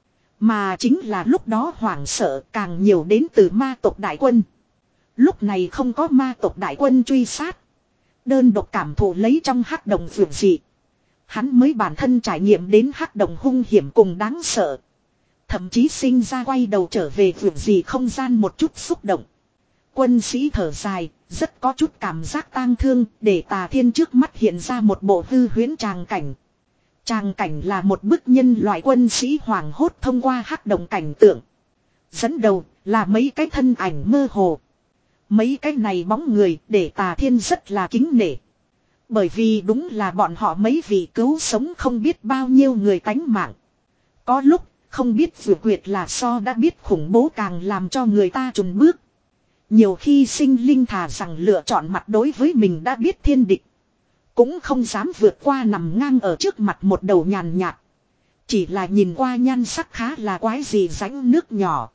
Mà chính là lúc đó hoảng sợ càng nhiều đến từ ma tộc đại quân. Lúc này không có ma tộc đại quân truy sát. Đơn độc cảm thụ lấy trong hắc động vượt dị. Hắn mới bản thân trải nghiệm đến hắc động hung hiểm cùng đáng sợ. Thậm chí sinh ra quay đầu trở về vượt dị không gian một chút xúc động. Quân sĩ thở dài, rất có chút cảm giác tang thương để Tà Thiên trước mắt hiện ra một bộ hư huyễn tràng cảnh. Tràng cảnh là một bức nhân loại quân sĩ hoảng hốt thông qua hắc động cảnh tượng. Dẫn đầu là mấy cái thân ảnh mơ hồ. Mấy cái này bóng người để Tà Thiên rất là kính nể. Bởi vì đúng là bọn họ mấy vị cứu sống không biết bao nhiêu người tánh mạng. Có lúc không biết vừa quyệt là so đã biết khủng bố càng làm cho người ta chùn bước. Nhiều khi sinh linh thà rằng lựa chọn mặt đối với mình đã biết thiên địch. Cũng không dám vượt qua nằm ngang ở trước mặt một đầu nhàn nhạt. Chỉ là nhìn qua nhan sắc khá là quái gì rãnh nước nhỏ.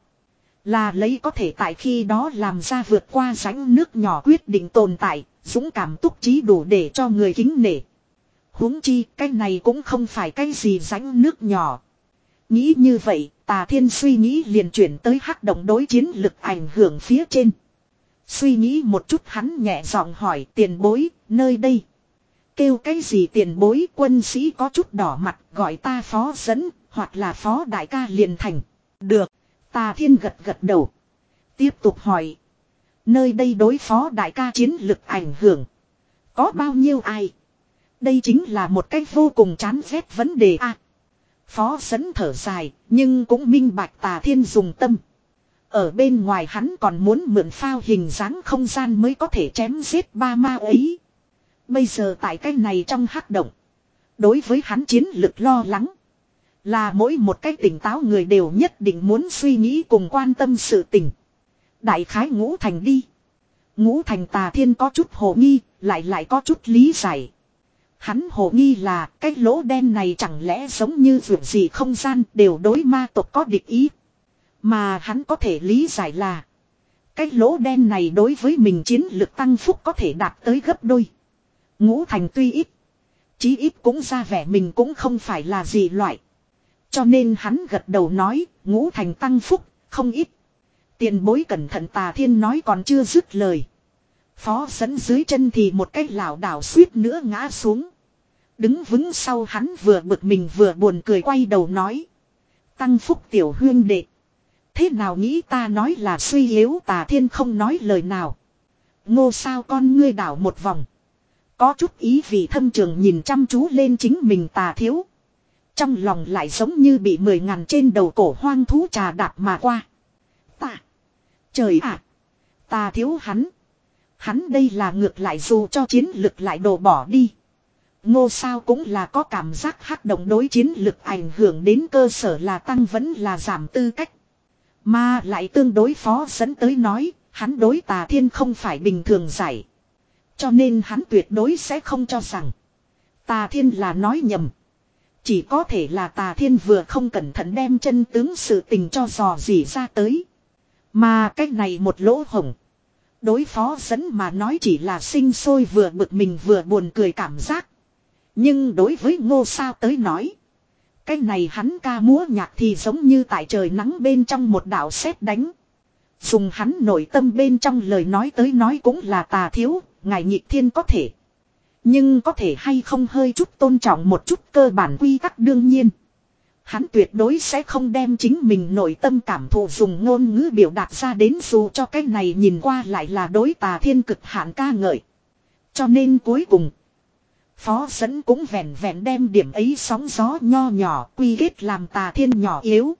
Là lấy có thể tại khi đó làm ra vượt qua rãnh nước nhỏ quyết định tồn tại, dũng cảm túc trí đủ để cho người kính nể. Huống chi cái này cũng không phải cái gì rãnh nước nhỏ. Nghĩ như vậy, Tà Thiên suy nghĩ liền chuyển tới hắc động đối chiến lực ảnh hưởng phía trên. Suy nghĩ một chút hắn nhẹ giọng hỏi tiền bối, nơi đây. Kêu cái gì tiền bối quân sĩ có chút đỏ mặt gọi ta phó dẫn, hoặc là phó đại ca liền thành. Được, Tà Thiên gật gật đầu. Tiếp tục hỏi. Nơi đây đối phó đại ca chiến lực ảnh hưởng. Có bao nhiêu ai? Đây chính là một cách vô cùng chán ghét vấn đề a. À, phó dẫn thở dài, nhưng cũng minh bạch Tà Thiên dùng tâm. Ở bên ngoài hắn còn muốn mượn phao hình dáng không gian mới có thể chém giết ba ma ấy. Bây giờ tại cái này trong hắc động. Đối với hắn chiến lực lo lắng. Là mỗi một cái tỉnh táo người đều nhất định muốn suy nghĩ cùng quan tâm sự tình. Đại khái Ngũ Thành đi. Ngũ Thành Tà Thiên có chút hồ nghi, lại lại có chút lý giải. Hắn hồ nghi là cái lỗ đen này chẳng lẽ giống như vượt gì không gian đều đối ma tộc có địch ý. Mà hắn có thể lý giải là cái lỗ đen này đối với mình chiến lực tăng phúc có thể đạt tới gấp đôi. Ngũ Thành tuy ít, chí ít cũng ra vẻ mình cũng không phải là gì loại. Cho nên hắn gật đầu nói, Ngũ Thành tăng phúc, không ít. Tiền bối cẩn thận Tà Thiên nói còn chưa dứt lời. Phó dẫn dưới chân thì một cái lảo đảo suýt nữa ngã xuống. Đứng vững sau hắn vừa bực mình vừa buồn cười quay đầu nói. Tăng phúc tiểu huyên đệ. Thế nào nghĩ ta nói là suy yếu Tà Thiên không nói lời nào. Ngô sao con ngươi đảo một vòng. Có chút ý vì thâm trường nhìn chăm chú lên chính mình Tà Thiếu. Trong lòng lại giống như bị mười ngàn trên đầu cổ hoang thú trà đạp mà qua. Tà. Trời ạ. À, Tà Thiếu hắn. Hắn đây là ngược lại dù cho chiến lực lại đổ bỏ đi. Ngô sao cũng là có cảm giác hắc động đối chiến lực ảnh hưởng đến cơ sở là tăng vẫn là giảm tư cách. Mà lại tương đối phó dẫn tới nói, hắn đối Tà Thiên không phải bình thường giải. Cho nên hắn tuyệt đối sẽ không cho rằng Tà Thiên là nói nhầm. Chỉ có thể là Tà Thiên vừa không cẩn thận đem chân tướng sự tình cho dò dỉ ra tới. Mà cái này một lỗ hổng. Đối phó dẫn mà nói chỉ là sinh sôi vừa bực mình vừa buồn cười cảm giác. Nhưng đối với Ngô sao tới nói. Cái này hắn ca múa nhạc thì giống như tại trời nắng bên trong một đạo sét đánh. Dùng hắn nội tâm bên trong lời nói tới nói cũng là Tà Thiếu, ngài nhịp thiên có thể. Nhưng có thể hay không hơi chút tôn trọng một chút cơ bản quy tắc đương nhiên. Hắn tuyệt đối sẽ không đem chính mình nội tâm cảm thụ dùng ngôn ngữ biểu đạt ra đến dù cho cái này nhìn qua lại là đối Tà Thiên cực hạn ca ngợi. Cho nên cuối cùng, Phó Dẫn cũng vẹn vẹn đem điểm ấy sóng gió nho nhỏ quy kết làm Tà Thiên nhỏ yếu.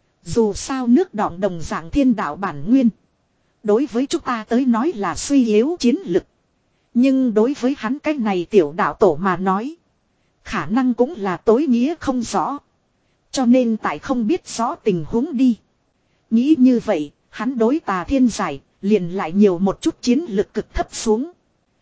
Dù sao nước đọng đồng dạng thiên đạo bản nguyên. Đối với chúng ta tới nói là suy yếu chiến lực. Nhưng đối với hắn cái này tiểu đạo tổ mà nói, khả năng cũng là tối nghĩa không rõ. Cho nên tại không biết rõ tình huống đi. Nghĩ như vậy, hắn đối Tà Thiên giải, liền lại nhiều một chút chiến lực cực thấp xuống.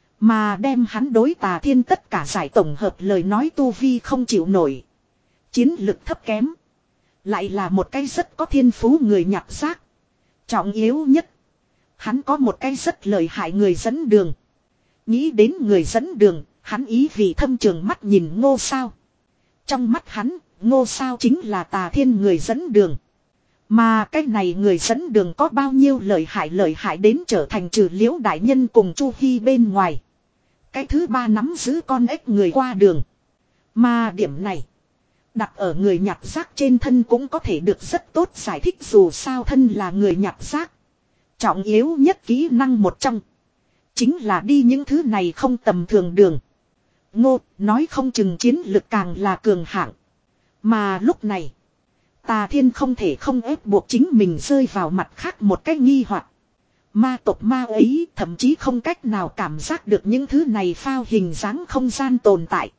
Mà đem hắn đối Tà Thiên tất cả giải tổng hợp lời nói tu vi không chịu nổi. Chiến lực thấp kém. Lại là một cái rất có thiên phú người nhặt xác. Trọng yếu nhất, hắn có một cái rất lợi hại người dẫn đường. Nghĩ đến người dẫn đường, hắn ý vị thâm trường mắt nhìn Ngô Sao. Trong mắt hắn, Ngô Sao chính là Tà Thiên người dẫn đường. Mà cái này người dẫn đường có bao nhiêu lợi hại lợi hại đến trở thành trừ Liễu đại nhân cùng Chu Hi bên ngoài. Cái thứ ba nắm giữ con ếch người qua đường. Mà điểm này, đặt ở người nhặt rác trên thân cũng có thể được rất tốt giải thích, dù sao thân là người nhặt rác. Trọng yếu nhất kỹ năng một trong, chính là đi những thứ này không tầm thường đường. Ngô, nói không chừng chiến lực càng là cường hạng. Mà lúc này, Tà Thiên không thể không ép buộc chính mình rơi vào mặt khác một cái nghi hoặc. Ma tộc ma ấy thậm chí không cách nào cảm giác được những thứ này phao hình dáng không gian tồn tại.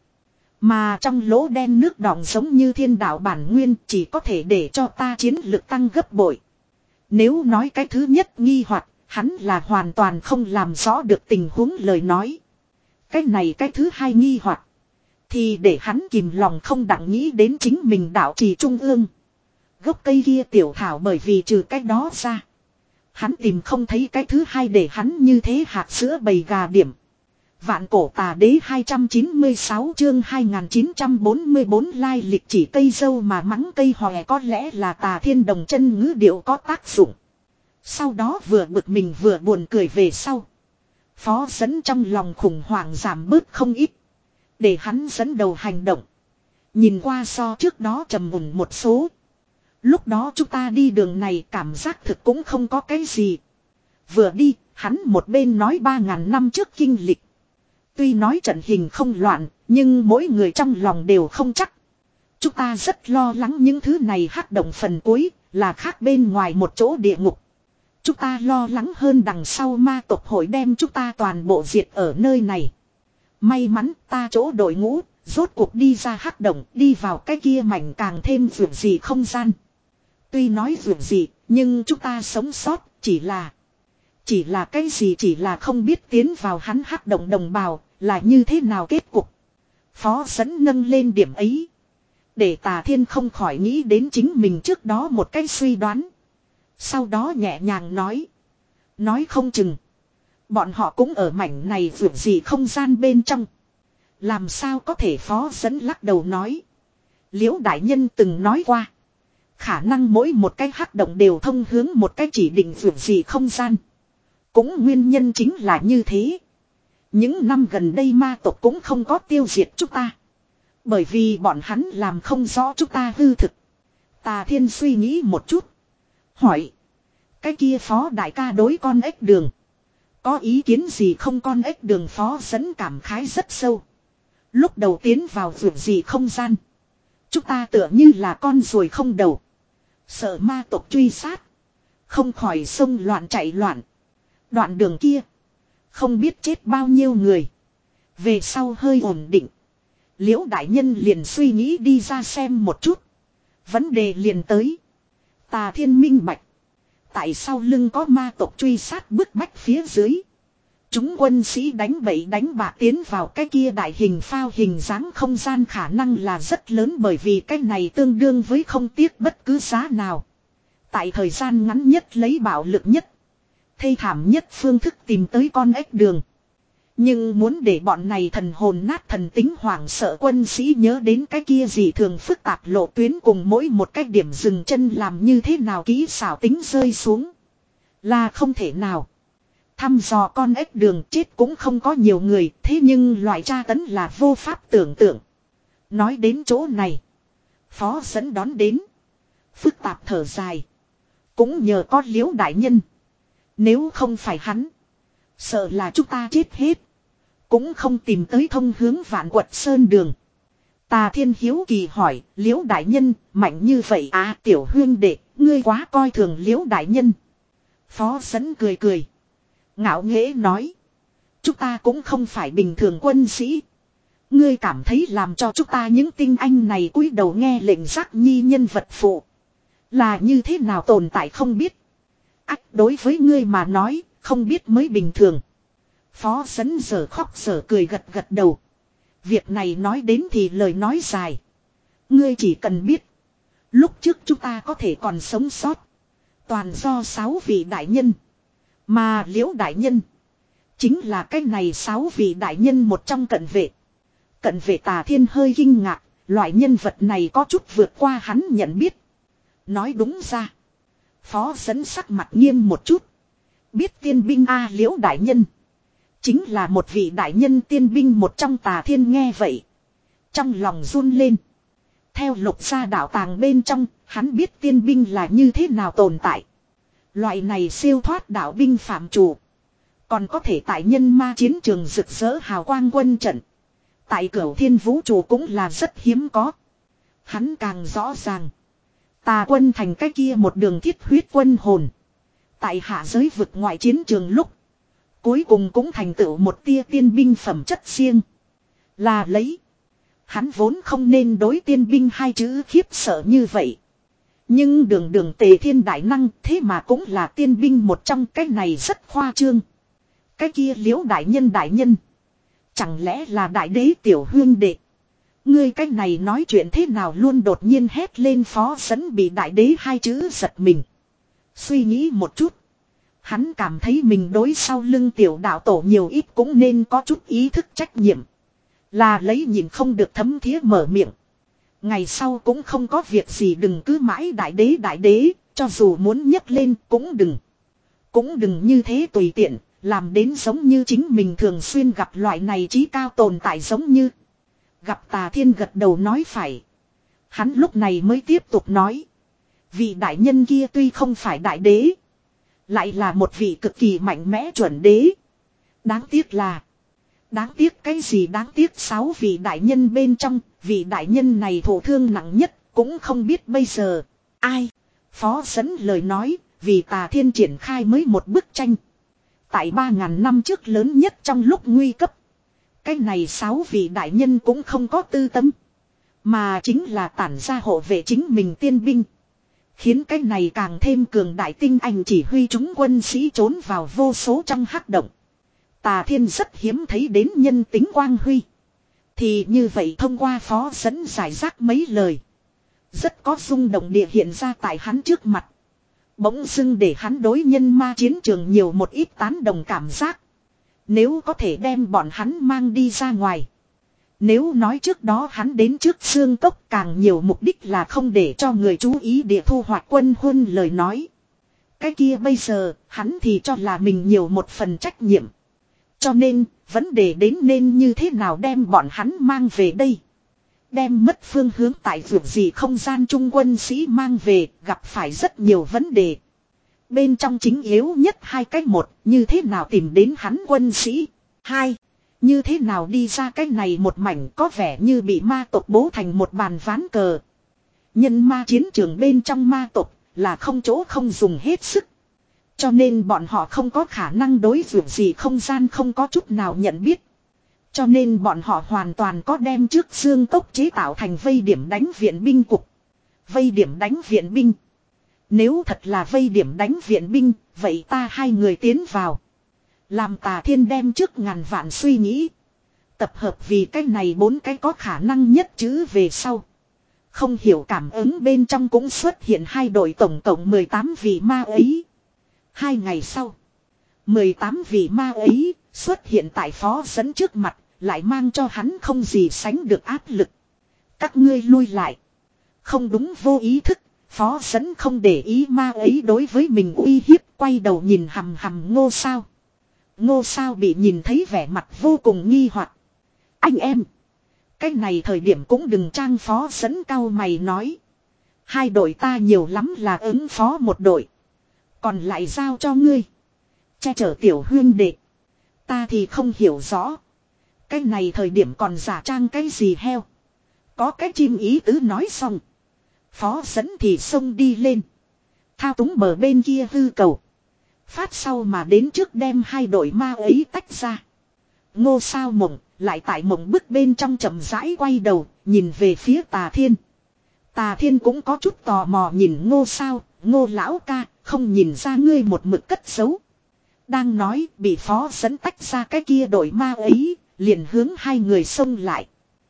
Mà trong lỗ đen nước đọng giống như thiên đạo bản nguyên chỉ có thể để cho ta chiến lực tăng gấp bội. Nếu nói cái thứ nhất nghi hoặc, hắn là hoàn toàn không làm rõ được tình huống lời nói. Cái này cái thứ hai nghi hoặc, thì để hắn kìm lòng không đặng nghĩ đến chính mình đạo trì trung ương. Gốc cây kia tiểu thảo, bởi vì trừ cái đó ra, hắn tìm không thấy cái thứ hai để hắn như thế hạt sữa bầy gà điểm. Vạn cổ tà đế hai trăm chín mươi sáu chương hai nghìn chín trăm bốn mươi bốn lai lịch chỉ cây dâu mà mắng cây hòe, có lẽ là Tà Thiên đồng chân ngữ điệu có tác dụng. Sau đó vừa bực mình vừa buồn cười về sau, Phó Dẫn trong lòng khủng hoảng giảm bớt không ít. Để hắn dẫn đầu hành động, nhìn qua so trước đó trầm mùn một số. Lúc đó chúng ta đi đường này cảm giác thực cũng không có cái gì. Vừa đi, hắn một bên nói ba ngàn năm trước kinh lịch. Tuy nói trận hình không loạn, nhưng mỗi người trong lòng đều không chắc. Chúng ta rất lo lắng những thứ này hắc động phần cuối, là khác bên ngoài một chỗ địa ngục. Chúng ta lo lắng hơn đằng sau ma tộc hội đem chúng ta toàn bộ diệt ở nơi này. May mắn ta chỗ đội ngũ, rốt cuộc đi ra hắc động, đi vào cái kia mảnh càng thêm vượt gì không gian. Tuy nói vượt gì, nhưng chúng ta sống sót, chỉ là... Chỉ là cái gì, chỉ là không biết tiến vào hắn hắc động đồng bào, là như thế nào kết cục. Phó Dẫn nâng lên điểm ấy, để Tà Thiên không khỏi nghĩ đến chính mình trước đó một cái suy đoán. Sau đó nhẹ nhàng nói. Nói không chừng, bọn họ cũng ở mảnh này vượt gì không gian bên trong. Làm sao có thể, Phó Dẫn lắc đầu nói. Liễu đại nhân từng nói qua, khả năng mỗi một cái hắc động đều thông hướng một cái chỉ định vượt gì không gian. Cũng nguyên nhân chính là như thế. Những năm gần đây ma tộc cũng không có tiêu diệt chúng ta, bởi vì bọn hắn làm không rõ chúng ta hư thực. Tà Thiên suy nghĩ một chút, hỏi. Cái kia Phó đại ca đối con ếch đường có ý kiến gì không? Con ếch đường, Phó Dẫn cảm khái rất sâu. Lúc đầu tiến vào vượt gì không gian, chúng ta tựa như là con ruồi không đầu, sợ ma tộc truy sát, không khỏi xông loạn chạy loạn. Đoạn đường kia, không biết chết bao nhiêu người. Về sau hơi ổn định, Liễu đại nhân liền suy nghĩ đi ra xem một chút. Vấn đề liền tới. Tà Thiên minh bạch, tại sao lưng có ma tộc truy sát bức bách phía dưới, chúng quân sĩ đánh bậy đánh bạ tiến vào cái kia đại hình phao hình dáng không gian khả năng là rất lớn, bởi vì cái này tương đương với không tiếc bất cứ giá nào, tại thời gian ngắn nhất lấy bạo lực nhất, thê thảm nhất phương thức tìm tới con ếch đường. Nhưng muốn để bọn này thần hồn nát thần tính hoảng sợ quân sĩ nhớ đến cái kia gì thường phức tạp lộ tuyến cùng mỗi một cái điểm dừng chân làm như thế nào kỹ xảo tính rơi xuống, là không thể nào. Thăm dò con ếch đường chết cũng không có nhiều người, thế nhưng loại tra tấn là vô pháp tưởng tượng. Nói đến chỗ này, Phó Dẫn đón đến, phức tạp thở dài. Cũng nhờ có Liễu đại nhân, nếu không phải hắn, sợ là chúng ta chết hết. Cũng không tìm tới thông hướng Vạn Quật Sơn đường. Tà Thiên hiếu kỳ hỏi, Liễu đại nhân, mạnh như vậy à? Tiểu huyên đệ, ngươi quá coi thường Liễu đại nhân. Phó Sấn cười cười. Ngạo nghễ nói. Chúng ta cũng không phải bình thường quân sĩ. Ngươi cảm thấy làm cho chúng ta những tinh anh này cúi đầu nghe lệnh giác nhi nhân vật phụ. Là như thế nào tồn tại không biết. Ách đối với ngươi mà nói, không biết mới bình thường. Phó Sấn giờ khóc giờ cười gật gật đầu. Việc này nói đến thì lời nói dài. Ngươi chỉ cần biết. Lúc trước chúng ta có thể còn sống sót. Toàn do sáu vị đại nhân. Mà Liễu đại nhân. Chính là cái này sáu vị đại nhân một trong cận vệ. Cận vệ Tà Thiên hơi kinh ngạc. Loại nhân vật này có chút vượt qua hắn nhận biết. Nói đúng ra. Phó Sấn sắc mặt nghiêm một chút. Biết tiên binh A Liễu đại nhân. Chính là một vị đại nhân tiên binh một trong. Tà Thiên nghe vậy. Trong lòng run lên. Theo lục gia đạo tàng bên trong, hắn biết tiên binh là như thế nào tồn tại. Loại này siêu thoát đạo binh phạm chủ. Còn có thể tại nhân ma chiến trường rực rỡ hào quang quân trận. Tại cửu thiên vũ trụ cũng là rất hiếm có. Hắn càng rõ ràng. Tà quân thành cái kia một đường thiết huyết quân hồn. Tại hạ giới vực ngoại chiến trường lúc. Cuối cùng cũng thành tựu một tia tiên binh phẩm chất riêng. Là lấy. Hắn vốn không nên đối tiên binh hai chữ khiếp sợ như vậy. Nhưng đường đường Tề Thiên đại năng thế mà cũng là tiên binh một trong. Cái này rất khoa trương. Cái kia Liễu đại nhân đại nhân. Chẳng lẽ là đại đế tiểu huyên đệ. Ngươi cái này nói chuyện thế nào luôn đột nhiên hét lên. Phó Sấn bị đại đế hai chữ giật mình. Suy nghĩ một chút. Hắn cảm thấy mình đối sau lưng tiểu đạo tổ nhiều ít cũng nên có chút ý thức trách nhiệm. Là lấy nhìn không được thấm thía mở miệng. Ngày sau cũng không có việc gì đừng cứ mãi đại đế đại đế. Cho dù muốn nhấc lên cũng đừng. Cũng đừng như thế tùy tiện. Làm đến giống như chính mình thường xuyên gặp loại này trí cao tồn tại giống như. Gặp Tà Thiên gật đầu nói phải. Hắn lúc này mới tiếp tục nói. Vị đại nhân kia tuy không phải đại đế. Lại là một vị cực kỳ mạnh mẽ chuẩn đế. Đáng tiếc là. Đáng tiếc cái gì đáng tiếc sáu vị đại nhân bên trong. Vị đại nhân này thổ thương nặng nhất. Cũng không biết bây giờ. Ai. Phó Sấn lời nói. Vì Tà Thiên triển khai mới một bức tranh. Tại ba ngàn năm trước lớn nhất trong lúc nguy cấp. Cái này sáu vị đại nhân cũng không có tư tâm. Mà chính là tản ra hộ vệ chính mình tiên binh. Khiến cái này càng thêm cường đại tinh anh chỉ huy chúng quân sĩ trốn vào vô số trong hắc động. Tà Thiên rất hiếm thấy đến nhân tính quang huy. Thì như vậy thông qua Phó Sấn giải rác mấy lời. Rất có rung động địa hiện ra tại hắn trước mặt. Bỗng dưng để hắn đối nhân ma chiến trường nhiều một ít tán đồng cảm giác. Nếu có thể đem bọn hắn mang đi ra ngoài. Nếu nói trước đó hắn đến trước xương cốc càng nhiều mục đích là không để cho người chú ý địa thu hoạch quân huân lời nói. Cái kia bây giờ hắn thì cho là mình nhiều một phần trách nhiệm. Cho nên vấn đề đến nên như thế nào đem bọn hắn mang về đây. Đem mất phương hướng tại vượt gì không gian trung quân sĩ mang về gặp phải rất nhiều vấn đề. Bên trong chính yếu nhất hai cách một như thế nào tìm đến hắn quân sĩ. Hai. Như thế nào đi ra cái này một mảnh có vẻ như bị ma tộc bố thành một bàn ván cờ. Nhân ma chiến trường bên trong ma tộc là không chỗ không dùng hết sức. Cho nên bọn họ không có khả năng đối vượt gì không gian không có chút nào nhận biết. Cho nên bọn họ hoàn toàn có đem trước xương cốc chế tạo thành vây điểm đánh viện binh cục. Vây điểm đánh viện binh. Nếu thật là vây điểm đánh viện binh, vậy ta hai người tiến vào. Làm Tà Thiên đem trước ngàn vạn suy nghĩ. Tập hợp vì cái này bốn cái có khả năng nhất chữ về sau. Không hiểu cảm ứng bên trong cũng xuất hiện hai đội tổng cộng mười tám vị ma ấy. Hai ngày sau. mười tám vị ma ấy xuất hiện tại Phó Sấn trước mặt. Lại mang cho hắn không gì sánh được áp lực. Các ngươi lui lại. Không đúng vô ý thức. Phó Sấn không để ý ma ấy đối với mình uy hiếp. Quay đầu nhìn hầm hầm Ngô Sao. Ngô Sao bị nhìn thấy vẻ mặt vô cùng nghi hoặc. Anh em. Cái này thời điểm cũng đừng trang Phó Sấn cao mày nói. Hai đội ta nhiều lắm là ứng phó một đội. Còn lại giao cho ngươi. Che chở tiểu huyên đệ. Ta thì không hiểu rõ. Cái này thời điểm còn giả trang cái gì heo. Có cái chim ý tứ nói xong. Phó dẫn thì xông đi lên. Thao túng bờ bên kia hư cầu. Phát sau mà đến trước đem hai đội ma ấy tách ra. Ngô Sao Mộng lại tại mộng bức bên trong chậm rãi quay đầu, nhìn về phía Tà Thiên. Tà Thiên cũng có chút tò mò nhìn Ngô Sao, Ngô lão ca, không nhìn ra ngươi một mực cất giấu. Đang nói, bị phó dẫn tách ra cái kia đội ma ấy, liền hướng hai người xông lại.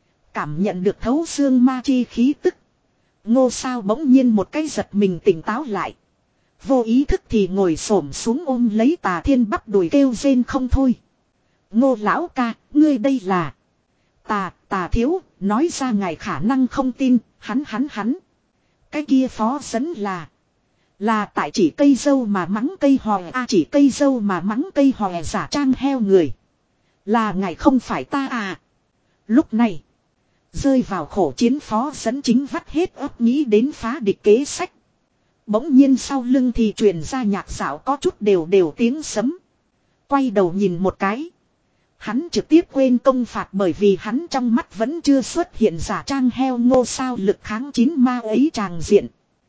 Cảm nhận được thấu xương ma chi khí tức. Ngô Sao bỗng nhiên một cái giật mình tỉnh táo lại. Vô ý thức thì ngồi xổm xuống ôm lấy Tà Thiên bắp đùi kêu rên không thôi. Ngô lão ca, ngươi đây là... Tà, tà thiếu, nói ra ngài khả năng không tin, hắn hắn hắn. Cái kia phó dẫn là... Là tại chỉ cây dâu mà mắng cây hòe a à, chỉ cây dâu mà mắng cây hòe giả trang heo người. Là ngài không phải ta à. Lúc này... Rơi vào khổ chiến phó dẫn chính vắt hết ấp nghĩ đến phá địch kế sách. Bỗng nhiên sau lưng thì truyền ra nhạc xảo có chút đều đều tiếng sấm. Quay đầu nhìn một cái. Hắn trực tiếp quên công phạt bởi vì hắn trong mắt vẫn chưa xuất hiện giả trang heo Ngô Sao lực kháng chín ma ấy tràng diện.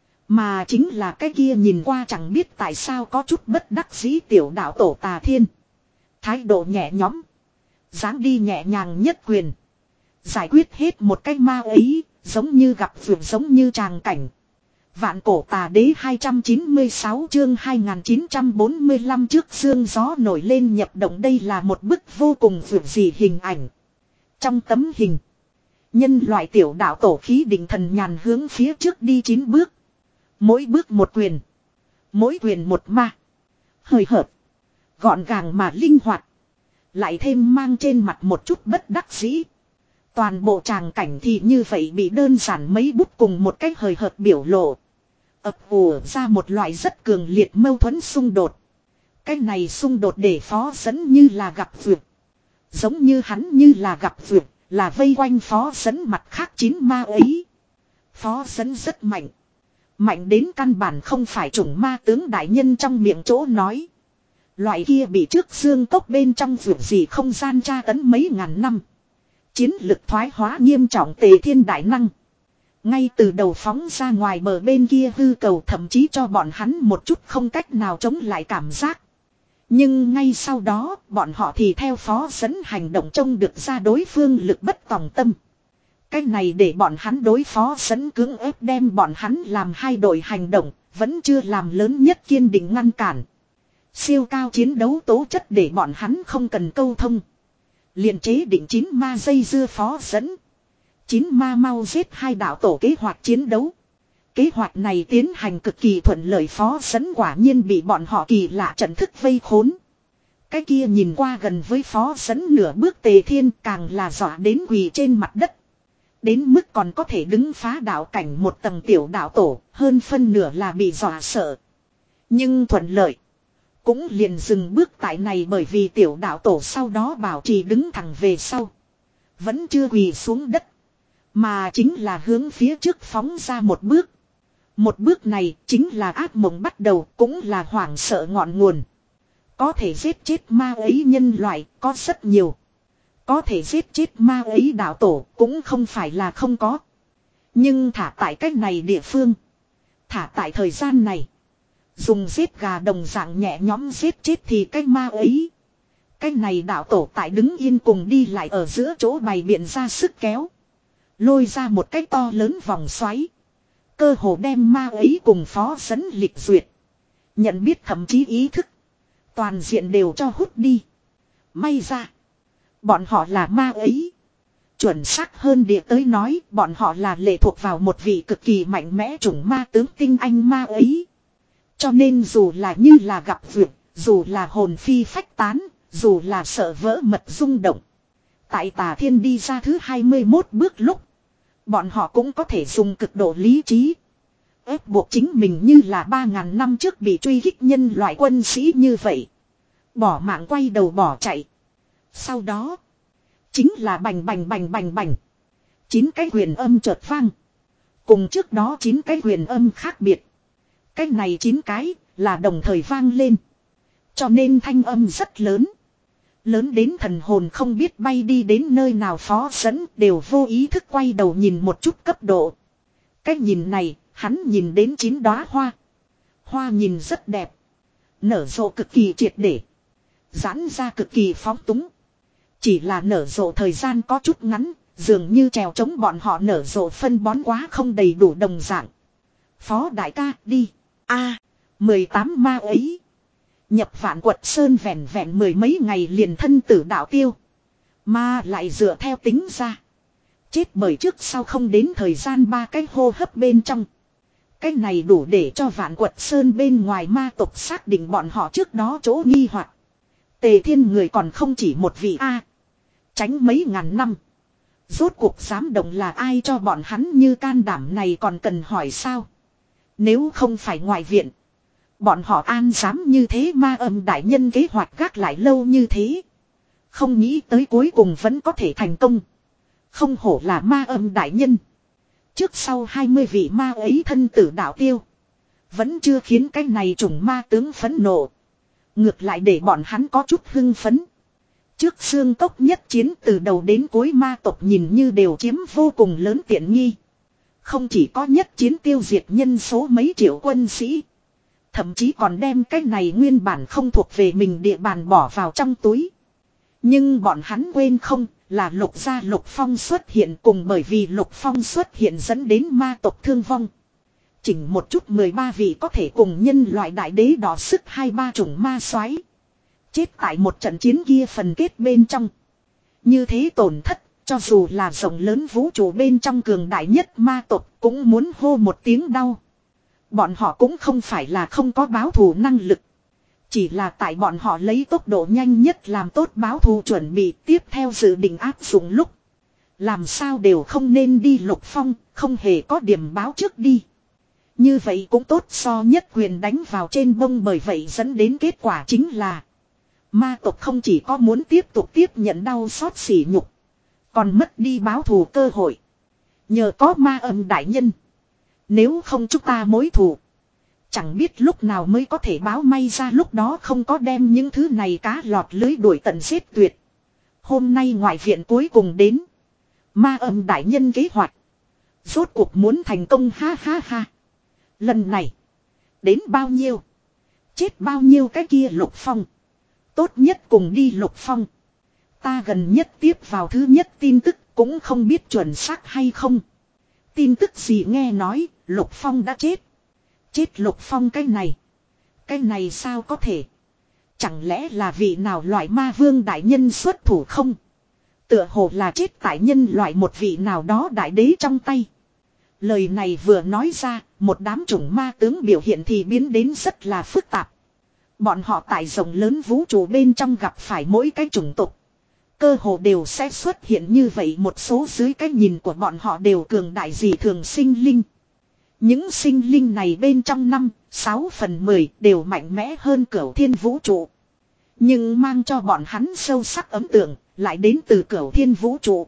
Mà chính là cái kia nhìn qua chẳng biết tại sao có chút bất đắc dĩ tiểu đạo tổ Tà Thiên. Thái độ nhẹ nhõm. Dáng đi nhẹ nhàng nhất quyền. Giải quyết hết một cái ma ấy, giống như gặp vượt giống như tràng cảnh. Vạn cổ tà đế hai trăm chín mươi sáu chương hai nghìn chín trăm bốn mươi lăm trước sương gió nổi lên nhập động đây là một bức vô cùng vượt dị hình ảnh. Trong tấm hình, nhân loại tiểu đạo tổ khí định thần nhàn hướng phía trước đi chín bước. Mỗi bước một quyền, mỗi quyền một ma. Hơi hợt, gọn gàng mà linh hoạt. Lại thêm mang trên mặt một chút bất đắc dĩ. Toàn bộ tràng cảnh thì như vậy bị đơn giản mấy bút cùng một cách hời hợt biểu lộ. Ập ùa ra một loại rất cường liệt mâu thuẫn xung đột. Cái này xung đột để phó dẫn như là gặp vượt. Giống như hắn như là gặp vượt, là vây quanh phó dẫn mặt khác chín ma ấy. Phó dẫn rất mạnh. Mạnh đến căn bản không phải chủng ma tướng đại nhân trong miệng chỗ nói. Loại kia bị trước xương cốc bên trong vượt gì không gian tra tấn mấy ngàn năm. Chiến lực thoái hóa nghiêm trọng Tề Thiên đại năng. Ngay từ đầu phóng ra ngoài bờ bên kia hư cầu thậm chí cho bọn hắn một chút không cách nào chống lại cảm giác. Nhưng ngay sau đó bọn họ thì theo phó dẫn hành động trông được ra đối phương lực bất tòng tâm. Cái này để bọn hắn đối phó dẫn cưỡng ép đem bọn hắn làm hai đội hành động vẫn chưa làm lớn nhất kiên định ngăn cản. Siêu cao chiến đấu tố chất để bọn hắn không cần câu thông. Liền chế định chín ma dây dưa phó dẫn. Chín ma mau giết hai đạo tổ kế hoạch chiến đấu. Kế hoạch này tiến hành cực kỳ thuận lợi phó dẫn quả nhiên bị bọn họ kỳ lạ trận thức vây khốn. Cái kia nhìn qua gần với phó dẫn nửa bước Tề Thiên càng là dọa đến quỳ trên mặt đất. Đến mức còn có thể đứng phá đạo cảnh một tầng tiểu đạo tổ, hơn phân nửa là bị dọa sợ. Nhưng thuận lợi. Cũng liền dừng bước tại này bởi vì tiểu đạo tổ sau đó bảo trì đứng thẳng về sau. Vẫn chưa quỳ xuống đất. Mà chính là hướng phía trước phóng ra một bước. Một bước này chính là ác mộng bắt đầu cũng là hoảng sợ ngọn nguồn. Có thể giết chết ma ấy nhân loại có rất nhiều. Có thể giết chết ma ấy đạo tổ cũng không phải là không có. Nhưng thả tại cách này địa phương. Thả tại thời gian này. Dùng giết gà đồng dạng nhẹ nhóm giết chết thì cái ma ấy. Cái này đạo tổ tại đứng yên cùng đi lại ở giữa chỗ bày biện ra sức kéo. Lôi ra một cái to lớn vòng xoáy. Cơ hồ đem ma ấy cùng phó dẫn lịch duyệt. Nhận biết thậm chí ý thức. Toàn diện đều cho hút đi. May ra. Bọn họ là ma ấy. Chuẩn xác hơn địa tới nói bọn họ là lệ thuộc vào một vị cực kỳ mạnh mẽ chủng ma tướng tinh anh ma ấy. Cho nên dù là như là gặp vượt, dù là hồn phi phách tán, dù là sợ vỡ mật rung động. Tại Tà Thiên đi ra thứ hai mươi mốt bước lúc. Bọn họ cũng có thể dùng cực độ lý trí. Ép buộc chính mình như là ba ngàn năm trước bị truy kích nhân loại quân sĩ như vậy. Bỏ mạng quay đầu bỏ chạy. Sau đó. Chính là bành bành bành bành bành. Chín cái huyền âm chợt vang. Cùng trước đó chín cái huyền âm khác biệt. Cái này chín cái là đồng thời vang lên. Cho nên thanh âm rất lớn. Lớn đến thần hồn không biết bay đi đến nơi nào phó dẫn đều vô ý thức quay đầu nhìn một chút cấp độ. Cái nhìn này, hắn nhìn đến chín đóa hoa. Hoa nhìn rất đẹp. Nở rộ cực kỳ triệt để. Giãn ra cực kỳ phóng túng. Chỉ là nở rộ thời gian có chút ngắn, dường như trèo chống bọn họ nở rộ phân bón quá không đầy đủ đồng dạng. Phó đại ca đi. A, mười tám ma ấy. Nhập Vạn Quật Sơn vẹn vẹn mười mấy ngày liền thân tử đạo tiêu. Mà lại dựa theo tính ra. Chết bởi trước sau không đến thời gian ba cái hô hấp bên trong. Cái này đủ để cho Vạn Quật Sơn bên ngoài ma tộc xác định bọn họ trước đó chỗ nghi hoặc. Tề Thiên người còn không chỉ một vị A. Tránh mấy ngàn năm. Rốt cuộc dám động là ai cho bọn hắn như can đảm này còn cần hỏi sao. Nếu không phải ngoại viện. Bọn họ an dám như thế ma âm đại nhân kế hoạch gác lại lâu như thế. Không nghĩ tới cuối cùng vẫn có thể thành công. Không hổ là ma âm đại nhân. Trước sau hai mươi vị ma ấy thân tử đạo tiêu. Vẫn chưa khiến cái này chủng ma tướng phẫn nộ. Ngược lại để bọn hắn có chút hưng phấn. Trước xương cốc nhất chiến từ đầu đến cuối ma tộc nhìn như đều chiếm vô cùng lớn tiện nghi. Không chỉ có nhất chiến tiêu diệt nhân số mấy triệu quân sĩ. Thậm chí còn đem cái này nguyên bản không thuộc về mình địa bàn bỏ vào trong túi. Nhưng bọn hắn quên không là Lục gia Lục Phong xuất hiện cùng bởi vì Lục Phong xuất hiện dẫn đến ma tộc thương vong. Chỉnh một chút mười ba vị có thể cùng nhân loại đại đế đỏ sức hai ba chủng ma soái chết tại một trận chiến kia phần kết bên trong. Như thế tổn thất, cho dù là rộng lớn vũ trụ bên trong cường đại nhất ma tộc cũng muốn hô một tiếng đau. Bọn họ cũng không phải là không có báo thù năng lực. Chỉ là tại bọn họ lấy tốc độ nhanh nhất làm tốt báo thù chuẩn bị tiếp theo dự định áp dụng lúc. Làm sao đều không nên đi Lục Phong, không hề có điểm báo trước đi. Như vậy cũng tốt so nhất quyền đánh vào trên bông bởi vậy dẫn đến kết quả chính là ma tộc không chỉ có muốn tiếp tục tiếp nhận đau xót sỉ nhục. Còn mất đi báo thù cơ hội. Nhờ có ma âm đại nhân. Nếu không chúng ta mối thù. Chẳng biết lúc nào mới có thể báo may ra lúc đó không có đem những thứ này cá lọt lưới đuổi tận giết tuyệt. Hôm nay ngoại viện cuối cùng đến. Ma âm đại nhân kế hoạch. Rốt cuộc muốn thành công ha ha ha. Lần này. Đến bao nhiêu. Chết bao nhiêu cái kia Lục Phong. Tốt nhất cùng đi Lục Phong. Ta gần nhất tiếp vào thứ nhất tin tức cũng không biết chuẩn xác hay không. Tin tức gì nghe nói Lục Phong đã chết. Chết Lục Phong cái này. Cái này sao có thể. Chẳng lẽ là vị nào loại ma vương đại nhân xuất thủ không. Tựa hồ là chết tại nhân loại một vị nào đó đại đế trong tay. Lời này vừa nói ra, một đám chủng ma tướng biểu hiện thì biến đến rất là phức tạp. Bọn họ tại rộng lớn vũ trụ bên trong gặp phải mỗi cái chủng tộc. Cơ hồ đều sẽ xuất hiện như vậy một số dưới cái nhìn của bọn họ đều cường đại dị thường sinh linh. Những sinh linh này bên trong năm, sáu phần mười đều mạnh mẽ hơn Cửu Thiên vũ trụ. Nhưng mang cho bọn hắn sâu sắc ấn tượng, lại đến từ Cửu Thiên vũ trụ.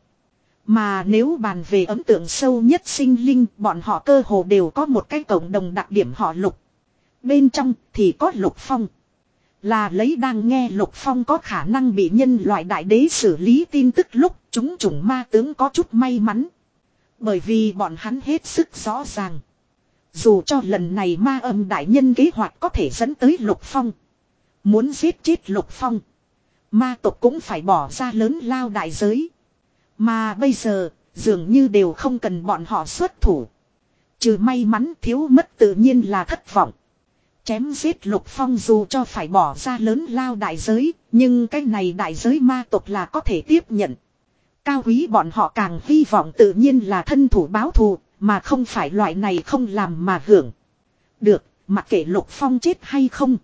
Mà nếu bàn về ấn tượng sâu nhất sinh linh, bọn họ cơ hồ đều có một cái cộng đồng đặc điểm họ Lục. Bên trong thì có Lục Phong. Là lấy đang nghe Lục Phong có khả năng bị nhân loại đại đế xử lý tin tức lúc chúng chủng ma tướng có chút may mắn. Bởi vì bọn hắn hết sức rõ ràng. Dù cho lần này ma âm đại nhân kế hoạch có thể dẫn tới Lục Phong. Muốn giết chết Lục Phong. Ma tộc cũng phải bỏ ra lớn lao đại giới. Mà bây giờ, dường như đều không cần bọn họ xuất thủ. Trừ may mắn thiếu mất tự nhiên là thất vọng. Chém giết Lục Phong dù cho phải bỏ ra lớn lao đại giới, nhưng cái này đại giới ma tộc là có thể tiếp nhận. Cao quý bọn họ càng hy vọng tự nhiên là thân thủ báo thù, mà không phải loại này không làm mà hưởng. Được, mặc kệ Lục Phong chết hay không.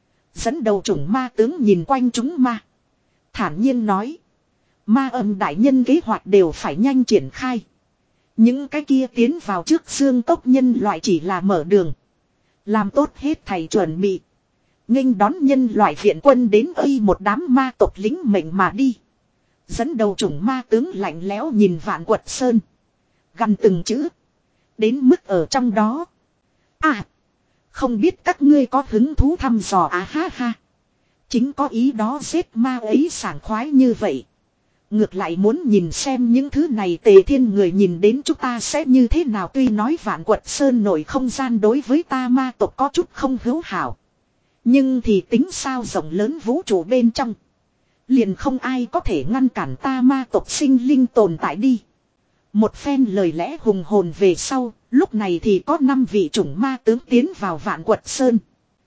Dẫn đầu chủng ma tướng nhìn quanh chúng ma. Thản nhiên nói. Ma âm đại nhân kế hoạch đều phải nhanh triển khai. Những cái kia tiến vào trước xương cốc nhân loại chỉ là mở đường. Làm tốt hết thầy chuẩn bị. Nghênh đón nhân loại viện quân đến uy một đám ma tộc lính mệnh mà đi. Dẫn đầu chủng ma tướng lạnh lẽo nhìn Vạn Quật Sơn. Gần từng chữ. Đến mức ở trong đó. À. Không biết các ngươi có hứng thú thăm dò à ha ha. Chính có ý đó giết ma ấy sảng khoái như vậy. Ngược lại muốn nhìn xem những thứ này Tề Thiên người nhìn đến chúng ta sẽ như thế nào. Tuy nói Vạn Quật Sơn nội không gian đối với ta ma tộc có chút không hữu hảo. Nhưng thì tính sao rộng lớn vũ trụ bên trong. Liền không ai có thể ngăn cản ta ma tộc sinh linh tồn tại đi. Một phen lời lẽ hùng hồn về sau, lúc này thì có năm vị chủng ma tướng tiến vào Vạn Quật Sơn.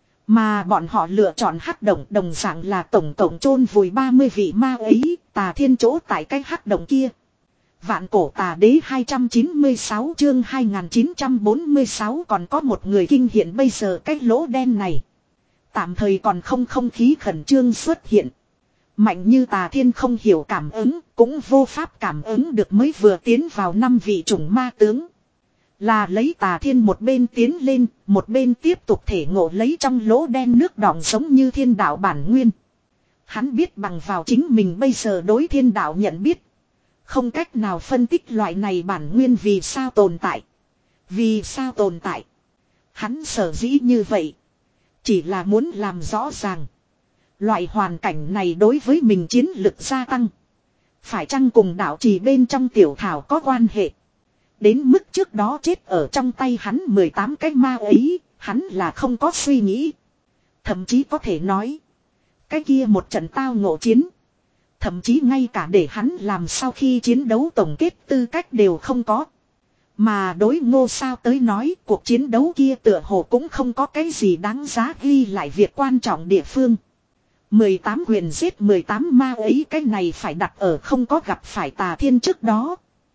Mà bọn họ lựa chọn hắc động đồng dạng là tổng cộng chôn vùi ba mươi vị ma ấy, Tà Thiên chỗ tại cái hắc động kia. Vạn cổ tà đế hai trăm chín mươi sáu chương hai nghìn chín trăm bốn mươi sáu còn có một người kinh hiện bây giờ cái lỗ đen này. Tạm thời còn không không khí khẩn trương xuất hiện. Mạnh như Tà Thiên không hiểu cảm ứng, cũng vô pháp cảm ứng được mới vừa tiến vào năm vị chủng ma tướng. Là lấy Tà Thiên một bên tiến lên, một bên tiếp tục thể ngộ lấy trong lỗ đen nước đọng giống như thiên đạo bản nguyên. Hắn biết bằng vào chính mình bây giờ đối thiên đạo nhận biết. Không cách nào phân tích loại này bản nguyên vì sao tồn tại. Vì sao tồn tại. Hắn sở dĩ như vậy. Chỉ là muốn làm rõ ràng. Loại hoàn cảnh này đối với mình chiến lực gia tăng. Phải chăng cùng đạo trì bên trong tiểu thảo có quan hệ. Đến mức trước đó chết ở trong tay hắn mười tám cái ma ấy, hắn là không có suy nghĩ. Thậm chí có thể nói. Cái kia một trận tao ngộ chiến. Thậm chí ngay cả để hắn làm sau khi chiến đấu tổng kết tư cách đều không có. Mà đối Ngô Sao tới nói cuộc chiến đấu kia tựa hồ cũng không có cái gì đáng giá ghi lại việc quan trọng địa phương. mười tám quyền giết mười tám ma ấy cái này phải đặt ở không có gặp phải Tà Thiên trước đó.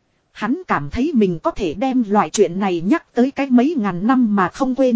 Hắn cảm thấy mình có thể đem loại chuyện này nhắc tới cái mấy ngàn năm mà không quên.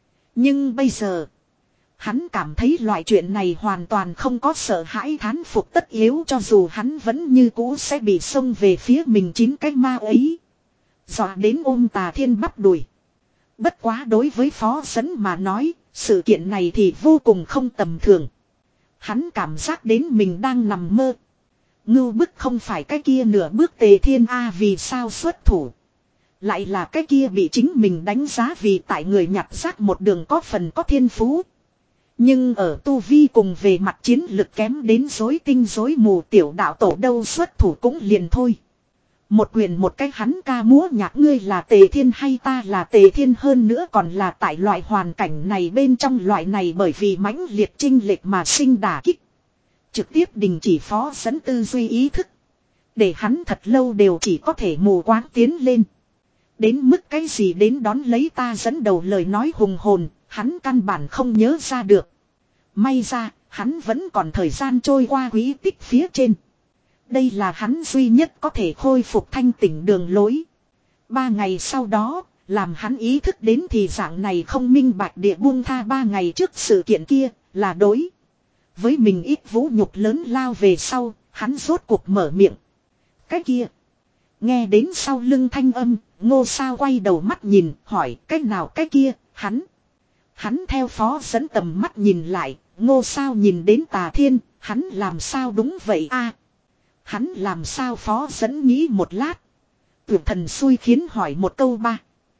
Nhưng bây giờ, hắn cảm thấy loại chuyện này hoàn toàn không có sợ hãi thán phục tất yếu cho dù hắn vẫn như cũ sẽ bị xông về phía mình chín cái ma ấy. Dọa đến ôm Tà Thiên bắp đùi. Bất quá đối với Phó Dẫn mà nói, sự kiện này thì vô cùng không tầm thường. Hắn cảm giác đến mình đang nằm mơ. Ngưu bức không phải cái kia nửa bước Tề Thiên A vì sao xuất thủ. Lại là cái kia bị chính mình đánh giá vì tại người nhặt rác một đường có phần có thiên phú. Nhưng ở tu vi cùng về mặt chiến lực kém đến rối tinh rối mù tiểu đạo tổ đâu xuất thủ cũng liền thôi. Một quyền một cái hắn ca múa nhạc ngươi là Tề Thiên hay ta là Tề Thiên hơn nữa còn là tại loại hoàn cảnh này bên trong loại này bởi vì mãnh liệt chinh lệch mà sinh đả kích. Trực tiếp đình chỉ Phó Dẫn tư duy ý thức. Để hắn thật lâu đều chỉ có thể mù quáng tiến lên. Đến mức cái gì đến đón lấy ta dẫn đầu lời nói hùng hồn, hắn căn bản không nhớ ra được. May ra, hắn vẫn còn thời gian trôi qua quý tích phía trên. Đây là hắn duy nhất có thể khôi phục thanh tỉnh đường lối. Ba ngày sau đó, làm hắn ý thức đến thì dạng này không minh bạch địa buông tha ba ngày trước sự kiện kia, là đối. Với mình ít vũ nhục lớn lao về sau, hắn rốt cuộc mở miệng. Cái kia. Nghe đến sau lưng thanh âm, Ngô Sao quay đầu mắt nhìn, hỏi cái nào cái kia, hắn. Hắn theo Phó Dẫn tầm mắt nhìn lại, Ngô Sao nhìn đến Tà Thiên, hắn làm sao đúng vậy a? Hắn làm sao Phó Dẫn nghĩ một lát. Tưởng thần xui khiến hỏi một câu ba.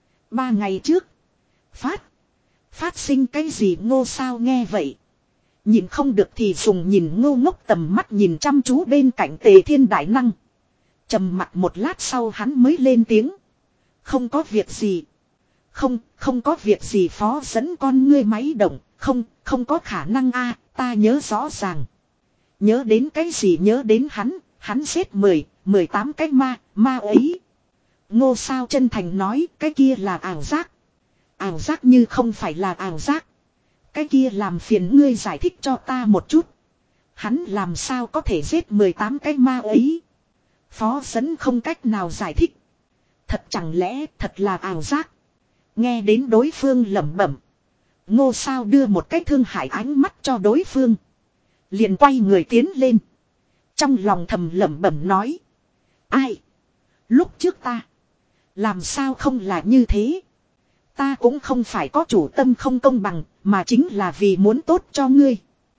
Ba ngày trước. Phát. Phát sinh cái gì Ngô Sao nghe vậy. Nhìn không được thì dùng nhìn ngô ngốc tầm mắt nhìn chăm chú bên cạnh Tề Thiên đại năng. Trầm mặt một lát sau hắn mới lên tiếng. Không có việc gì. Không, không có việc gì Phó Dẫn con ngươi máy động. Không, không có khả năng a ta nhớ rõ ràng. Nhớ đến cái gì nhớ đến hắn, hắn giết mười, mười tám cái ma, ma ấy. Ngô Sao chân thành nói cái kia là ảo giác. Ảo giác như không phải là ảo giác. Cái kia làm phiền ngươi giải thích cho ta một chút. Hắn làm sao có thể giết mười tám cái ma ấy. Phó Dẫn không cách nào giải thích. Thật chẳng lẽ thật là ảo giác. Nghe đến đối phương lẩm bẩm. Ngô Sao đưa một cái thương hại ánh mắt cho đối phương. Liền quay người tiến lên. Trong lòng thầm lẩm bẩm nói. Ai? Lúc trước ta. Làm sao không là như thế? Ta cũng không phải có chủ tâm không công bằng. Mà chính là vì muốn tốt cho ngươi.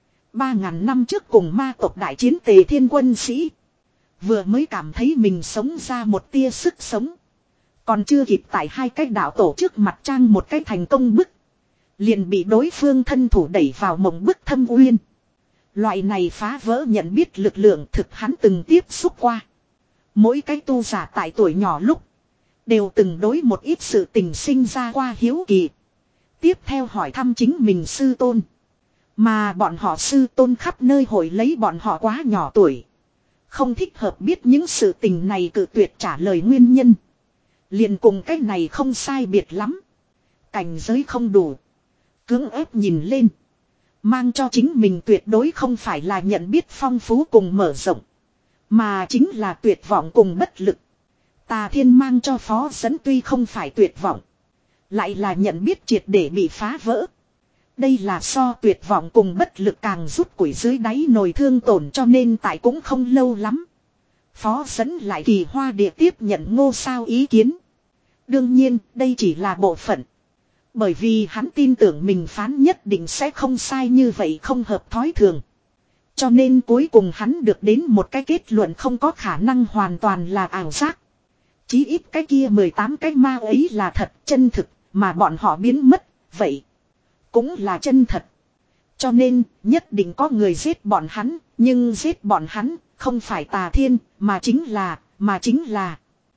Ba ngàn năm trước cùng ma tộc đại chiến Tề Thiên quân sĩ. Vừa mới cảm thấy mình sống ra một tia sức sống. Còn chưa kịp tại hai cái đạo tổ trước mặt trang một cái thành công bức. Liền bị đối phương thân thủ đẩy vào mộng bức thâm uyên. Loại này phá vỡ nhận biết lực lượng thực hắn từng tiếp xúc qua. Mỗi cái tu giả tại tuổi nhỏ lúc. Đều từng đối một ít sự tình sinh ra qua hiếu kỳ. Tiếp theo hỏi thăm chính mình sư tôn. Mà bọn họ sư tôn khắp nơi hội lấy bọn họ quá nhỏ tuổi. Không thích hợp biết những sự tình này cự tuyệt trả lời nguyên nhân. Liền cùng cái này không sai biệt lắm. Cảnh giới không đủ. Cưỡng ép nhìn lên. Mang cho chính mình tuyệt đối không phải là nhận biết phong phú cùng mở rộng. Mà chính là tuyệt vọng cùng bất lực. Tà Thiên mang cho Phó Dẫn tuy không phải tuyệt vọng. Lại là nhận biết triệt để bị phá vỡ. Đây là so tuyệt vọng cùng bất lực càng rút củi dưới đáy nồi thương tổn cho nên tại cũng không lâu lắm. Phó Dẫn lại kỳ hoa địa tiếp nhận Ngô Sao ý kiến. Đương nhiên đây chỉ là bộ phận. Bởi vì hắn tin tưởng mình phán nhất định sẽ không sai như vậy không hợp thói thường. Cho nên cuối cùng hắn được đến một cái kết luận không có khả năng hoàn toàn là ảo giác. Chí ít cái kia mười tám cái ma ấy là thật chân thực mà bọn họ biến mất, vậy cũng là chân thật. Cho nên nhất định có người giết bọn hắn, nhưng giết bọn hắn không phải Tà Thiên mà chính là, mà chính là.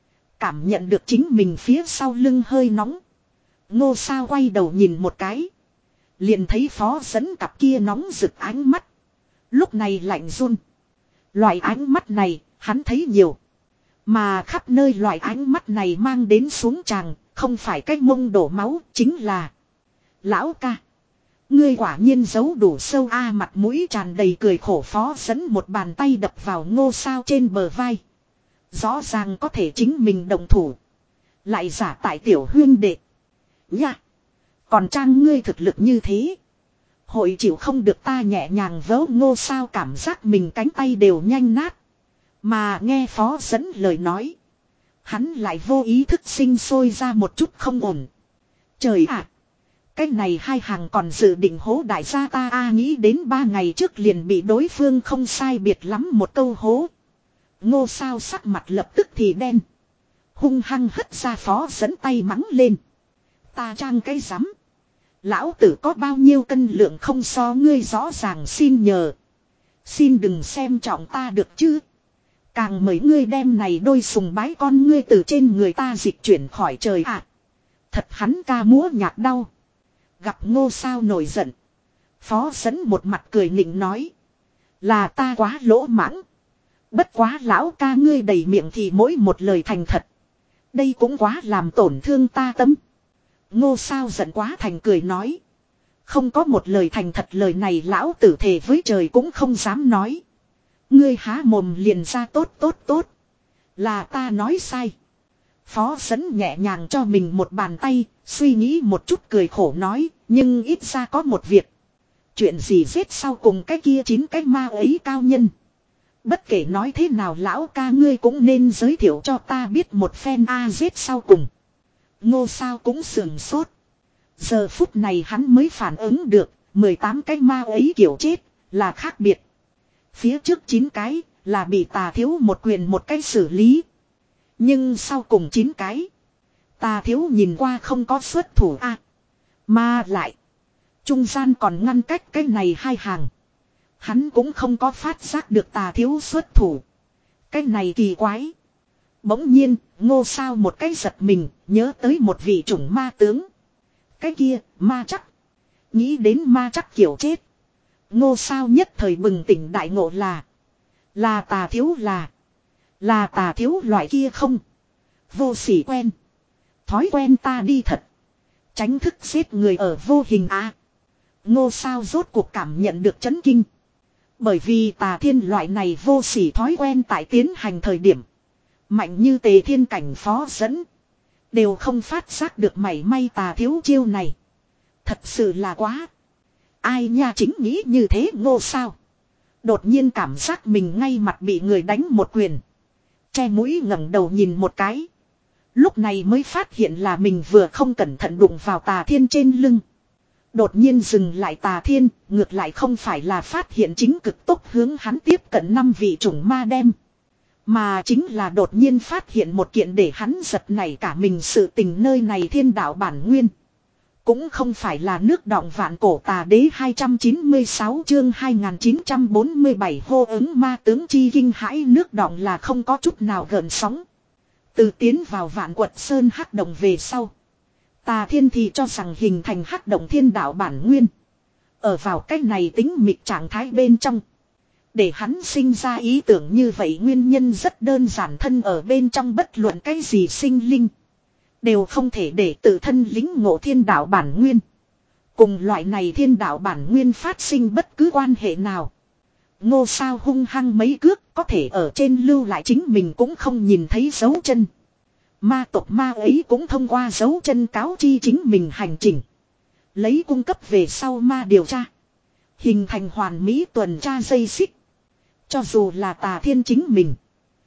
Cảm nhận được chính mình phía sau lưng hơi nóng. Ngô Sao quay đầu nhìn một cái. Liền thấy Phó Dẫn cặp kia nóng rực ánh mắt. Lúc này lạnh run. Loại ánh mắt này hắn thấy nhiều. Mà khắp nơi loại ánh mắt này mang đến xuống tràng. Không phải cái mông đổ máu chính là. Lão ca. Ngươi quả nhiên giấu đủ sâu a mặt mũi tràn đầy cười khổ Phó Dẫn một bàn tay đập vào Ngô Sao trên bờ vai. Rõ ràng có thể chính mình đồng thủ. Lại giả tại tiểu huyên đệ. Nha. Còn trang ngươi thực lực như thế. Hội chịu không được ta nhẹ nhàng vớ Ngô Sao cảm giác mình cánh tay đều nhanh nát. Mà nghe Phó Dẫn lời nói. Hắn lại vô ý thức sinh sôi ra một chút không ổn. Trời ạ. Cái này hai hàng còn dự định hố đại gia ta a nghĩ đến ba ngày trước liền bị đối phương không sai biệt lắm một câu hố. Ngô Sao sắc mặt lập tức thì đen. Hung hăng hất ra Phó Dẫn tay mắng lên. Ta trang cái rắm. Lão tử có bao nhiêu cân lượng không so ngươi rõ ràng xin nhờ. Xin đừng xem trọng ta được chứ. Càng mấy ngươi đem này đôi sùng bái con ngươi từ trên người ta dịch chuyển khỏi trời ạ. À, thật hắn ca múa nhạc đau. Gặp Ngô Sao nổi giận. Phó Dẫn một mặt cười nịnh nói. Là ta quá lỗ mãng. Bất quá lão ca ngươi đầy miệng thì mỗi một lời thành thật. Đây cũng quá làm tổn thương ta tâm. Ngô Sao giận quá thành cười nói. Không có một lời thành thật lời này lão tử thề với trời cũng không dám nói. Ngươi há mồm liền ra tốt tốt tốt. Là ta nói sai. Phó Dẫn nhẹ nhàng cho mình một bàn tay, suy nghĩ một chút cười khổ nói, nhưng ít ra có một việc. Chuyện gì giết sau cùng cái kia chín cái ma ấy cao nhân. Bất kể nói thế nào lão ca ngươi cũng nên giới thiệu cho ta biết một phen a giết sau cùng. Ngô Sao cũng sườn sốt. Giờ phút này hắn mới phản ứng được, mười tám cái ma ấy kiểu chết, là khác biệt. Phía trước chín cái, là bị Tà Thiếu một quyền một cái xử lý. Nhưng sau cùng chín cái, Tà Thiếu nhìn qua không có xuất thủ a, mà lại trung gian còn ngăn cách cái này hai hàng. Hắn cũng không có phát giác được Tà Thiếu xuất thủ. Cái này kỳ quái. Bỗng nhiên, Ngô Sao một cái giật mình, nhớ tới một vị chủng ma tướng. Cái kia, ma chắc. Nghĩ đến ma chắc kiểu chết. Ngô Sao nhất thời bừng tỉnh đại ngộ là. Là Tà Thiếu là. Là Tà Thiếu loại kia không. Vô sỉ quen. Thói quen ta đi thật. Tránh thức giết người ở vô hình a. Ngô Sao rốt cuộc cảm nhận được chấn kinh. Bởi vì Tà Thiên loại này vô sỉ thói quen tại tiến hành thời điểm. Mạnh như Tề Thiên cảnh Phó Dẫn. Đều không phát giác được mảy may Tà Thiếu chiêu này. Thật sự là quá. Ai nha chính nghĩ như thế Ngô Sao. Đột nhiên cảm giác mình ngay mặt bị người đánh một quyền. Che mũi ngẩng đầu nhìn một cái. Lúc này mới phát hiện là mình vừa không cẩn thận đụng vào Tà Thiên trên lưng. Đột nhiên dừng lại Tà Thiên, ngược lại không phải là phát hiện chính cực tốc hướng hắn tiếp cận năm vị chủng ma đem. Mà chính là đột nhiên phát hiện một kiện để hắn giật nảy cả mình sự tình nơi này thiên đạo bản nguyên. Cũng không phải là nước đọng vạn cổ tà đế hai trăm chín mươi sáu chương hai nghìn chín trăm bốn mươi bảy hô ứng ma tướng chi kinh hãi nước đọng là không có chút nào gợn sóng. Từ tiến vào vạn quật sơn hắc động về sau. Tà thiên thì cho rằng hình thành hắc động thiên đạo bản nguyên. Ở vào cách này tính mịch trạng thái bên trong. Để hắn sinh ra ý tưởng như vậy nguyên nhân rất đơn giản thân ở bên trong bất luận cái gì sinh linh. Đều không thể để tự thân lính ngộ thiên đạo bản nguyên. Cùng loại này thiên đạo bản nguyên phát sinh bất cứ quan hệ nào. Ngô sao hung hăng mấy cước có thể ở trên lưu lại chính mình cũng không nhìn thấy dấu chân. Ma tộc ma ấy cũng thông qua dấu chân cáo chi chính mình hành trình. Lấy cung cấp về sau ma điều tra. Hình thành hoàn mỹ tuần tra dây xích. Cho dù là tà thiên chính mình.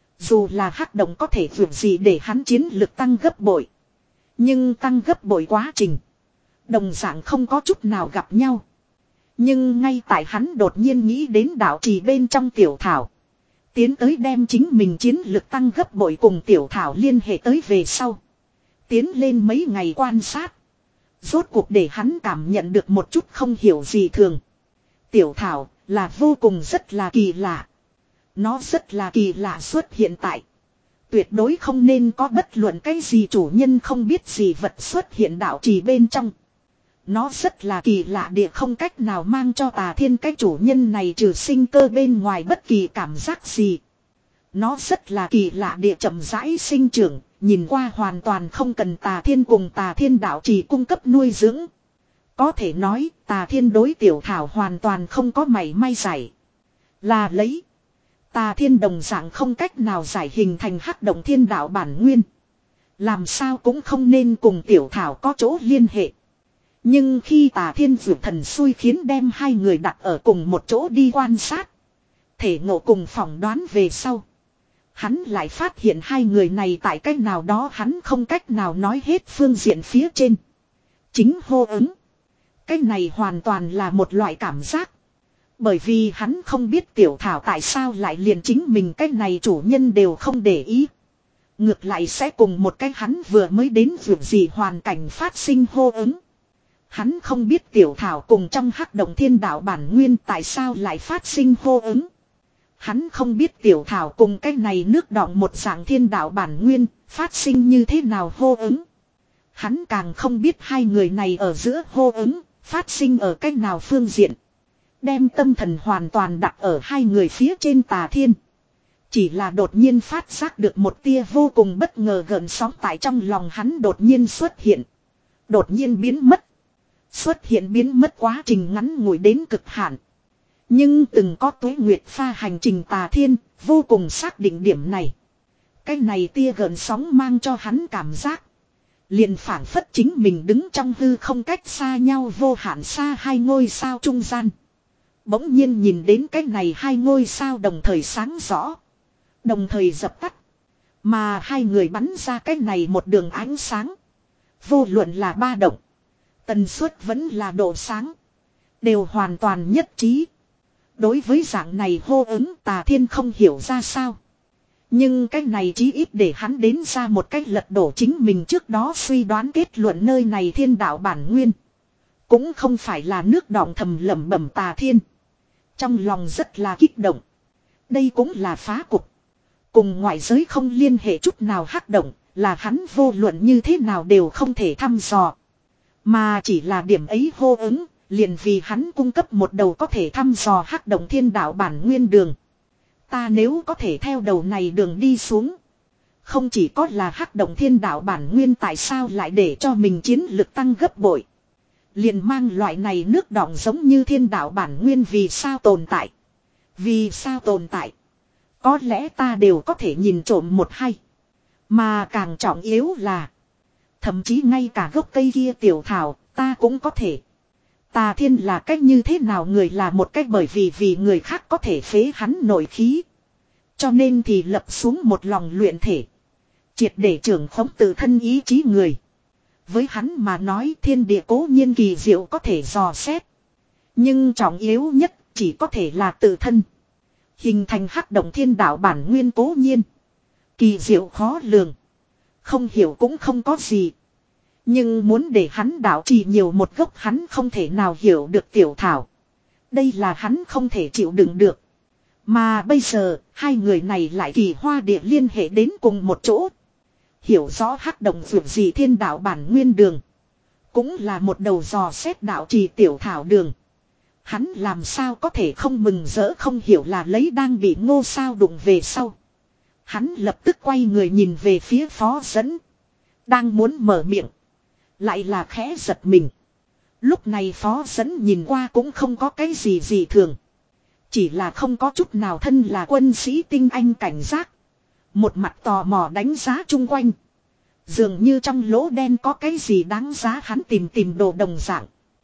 Dù là hắc động có thể vượt gì để hắn chiến lực tăng gấp bội. Nhưng tăng gấp bội quá trình. Đồng dạng không có chút nào gặp nhau. Nhưng ngay tại hắn đột nhiên nghĩ đến đạo trì bên trong tiểu thảo. Tiến tới đem chính mình chiến lực tăng gấp bội cùng tiểu thảo liên hệ tới về sau. Tiến lên mấy ngày quan sát. Rốt cuộc để hắn cảm nhận được một chút không hiểu gì thường. Tiểu thảo là vô cùng rất là kỳ lạ. Nó rất là kỳ lạ xuất hiện tại. Tuyệt đối không nên có bất luận cái gì chủ nhân không biết gì vật xuất hiện đạo trì bên trong. Nó rất là kỳ lạ địa không cách nào mang cho tà thiên cái chủ nhân này trừ sinh cơ bên ngoài bất kỳ cảm giác gì. Nó rất là kỳ lạ địa chậm rãi sinh trưởng, nhìn qua hoàn toàn không cần tà thiên cùng tà thiên đạo trì cung cấp nuôi dưỡng. Có thể nói tà thiên đối tiểu thảo hoàn toàn không có mảy may giải. Là lấy. Tà thiên đồng dạng không cách nào giải hình thành hắc động thiên đạo bản nguyên. Làm sao cũng không nên cùng tiểu thảo có chỗ liên hệ. Nhưng khi tà thiên vượt thần xui khiến đem hai người đặt ở cùng một chỗ đi quan sát. Thể ngộ cùng phỏng đoán về sau. Hắn lại phát hiện hai người này tại cách nào đó hắn không cách nào nói hết phương diện phía trên. Chính hô ứng. Cái này hoàn toàn là một loại cảm giác. Bởi vì hắn không biết tiểu thảo tại sao lại liền chính mình cái này chủ nhân đều không để ý. Ngược lại sẽ cùng một cái hắn vừa mới đến vượt gì hoàn cảnh phát sinh hô ứng. Hắn không biết tiểu thảo cùng trong hắc động thiên đạo bản nguyên tại sao lại phát sinh hô ứng. Hắn không biết tiểu thảo cùng cái này nước đọng một dạng thiên đạo bản nguyên phát sinh như thế nào hô ứng. Hắn càng không biết hai người này ở giữa hô ứng phát sinh ở cách nào phương diện. Đem tâm thần hoàn toàn đặt ở hai người phía trên tà thiên. Chỉ là đột nhiên phát giác được một tia vô cùng bất ngờ gợn sóng tại trong lòng hắn đột nhiên xuất hiện. Đột nhiên biến mất. Xuất hiện biến mất quá trình ngắn ngủi đến cực hạn. Nhưng từng có tuế nguyệt pha hành trình tà thiên, vô cùng xác định điểm này. Cái này tia gợn sóng mang cho hắn cảm giác. Liền phản phất chính mình đứng trong hư không cách xa nhau vô hạn xa hai ngôi sao trung gian. Bỗng nhiên nhìn đến cái này hai ngôi sao đồng thời sáng rõ. Đồng thời dập tắt. Mà hai người bắn ra cái này một đường ánh sáng. Vô luận là ba động. Tần suất vẫn là độ sáng. Đều hoàn toàn nhất trí. Đối với dạng này hô ứng tà thiên không hiểu ra sao. Nhưng cái này chí ít để hắn đến ra một cách lật đổ chính mình trước đó suy đoán kết luận nơi này thiên đạo bản nguyên. Cũng không phải là nước đọng thầm lẩm bẩm tà thiên. Trong lòng rất là kích động. Đây cũng là phá cục. Cùng ngoại giới không liên hệ chút nào hắc động là hắn vô luận như thế nào đều không thể thăm dò. Mà chỉ là điểm ấy hô ứng, liền vì hắn cung cấp một đầu có thể thăm dò hắc động thiên đạo bản nguyên đường. Ta nếu có thể theo đầu này đường đi xuống. Không chỉ có là hắc động thiên đạo bản nguyên tại sao lại để cho mình chiến lực tăng gấp bội. Liền mang loại này nước đọng giống như thiên đạo bản nguyên vì sao tồn tại. Vì sao tồn tại. Có lẽ ta đều có thể nhìn trộm một hay. Mà càng trọng yếu là. Thậm chí ngay cả gốc cây kia tiểu thảo ta cũng có thể. Tà thiên là cách như thế nào người là một cách bởi vì vì người khác có thể phế hắn nội khí. Cho nên thì lập xuống một lòng luyện thể. Triệt để trưởng khống tự thân ý chí người. Với hắn mà nói thiên địa cố nhiên kỳ diệu có thể dò xét. Nhưng trọng yếu nhất chỉ có thể là tự thân. Hình thành hắc động thiên đạo bản nguyên cố nhiên. Kỳ diệu khó lường. Không hiểu cũng không có gì. Nhưng muốn để hắn đạo trì nhiều một gốc hắn không thể nào hiểu được tiểu thảo. Đây là hắn không thể chịu đựng được. Mà bây giờ, hai người này lại kỳ hoa địa liên hệ đến cùng một chỗ. Hiểu rõ hắc động vượt gì thiên đạo bản nguyên đường. Cũng là một đầu dò xét đạo trì tiểu thảo đường. Hắn làm sao có thể không mừng rỡ không hiểu là lấy đang bị Ngô Sao đụng về sau. Hắn lập tức quay người nhìn về phía Phó Dẫn. Đang muốn mở miệng. Lại là khẽ giật mình. Lúc này Phó Dẫn nhìn qua cũng không có cái gì gì thường. Chỉ là không có chút nào thân là quân sĩ tinh anh cảnh giác. Một mặt tò mò đánh giá chung quanh. Dường như trong lỗ đen có cái gì đáng giá hắn tìm tìm đồ đồng dạng.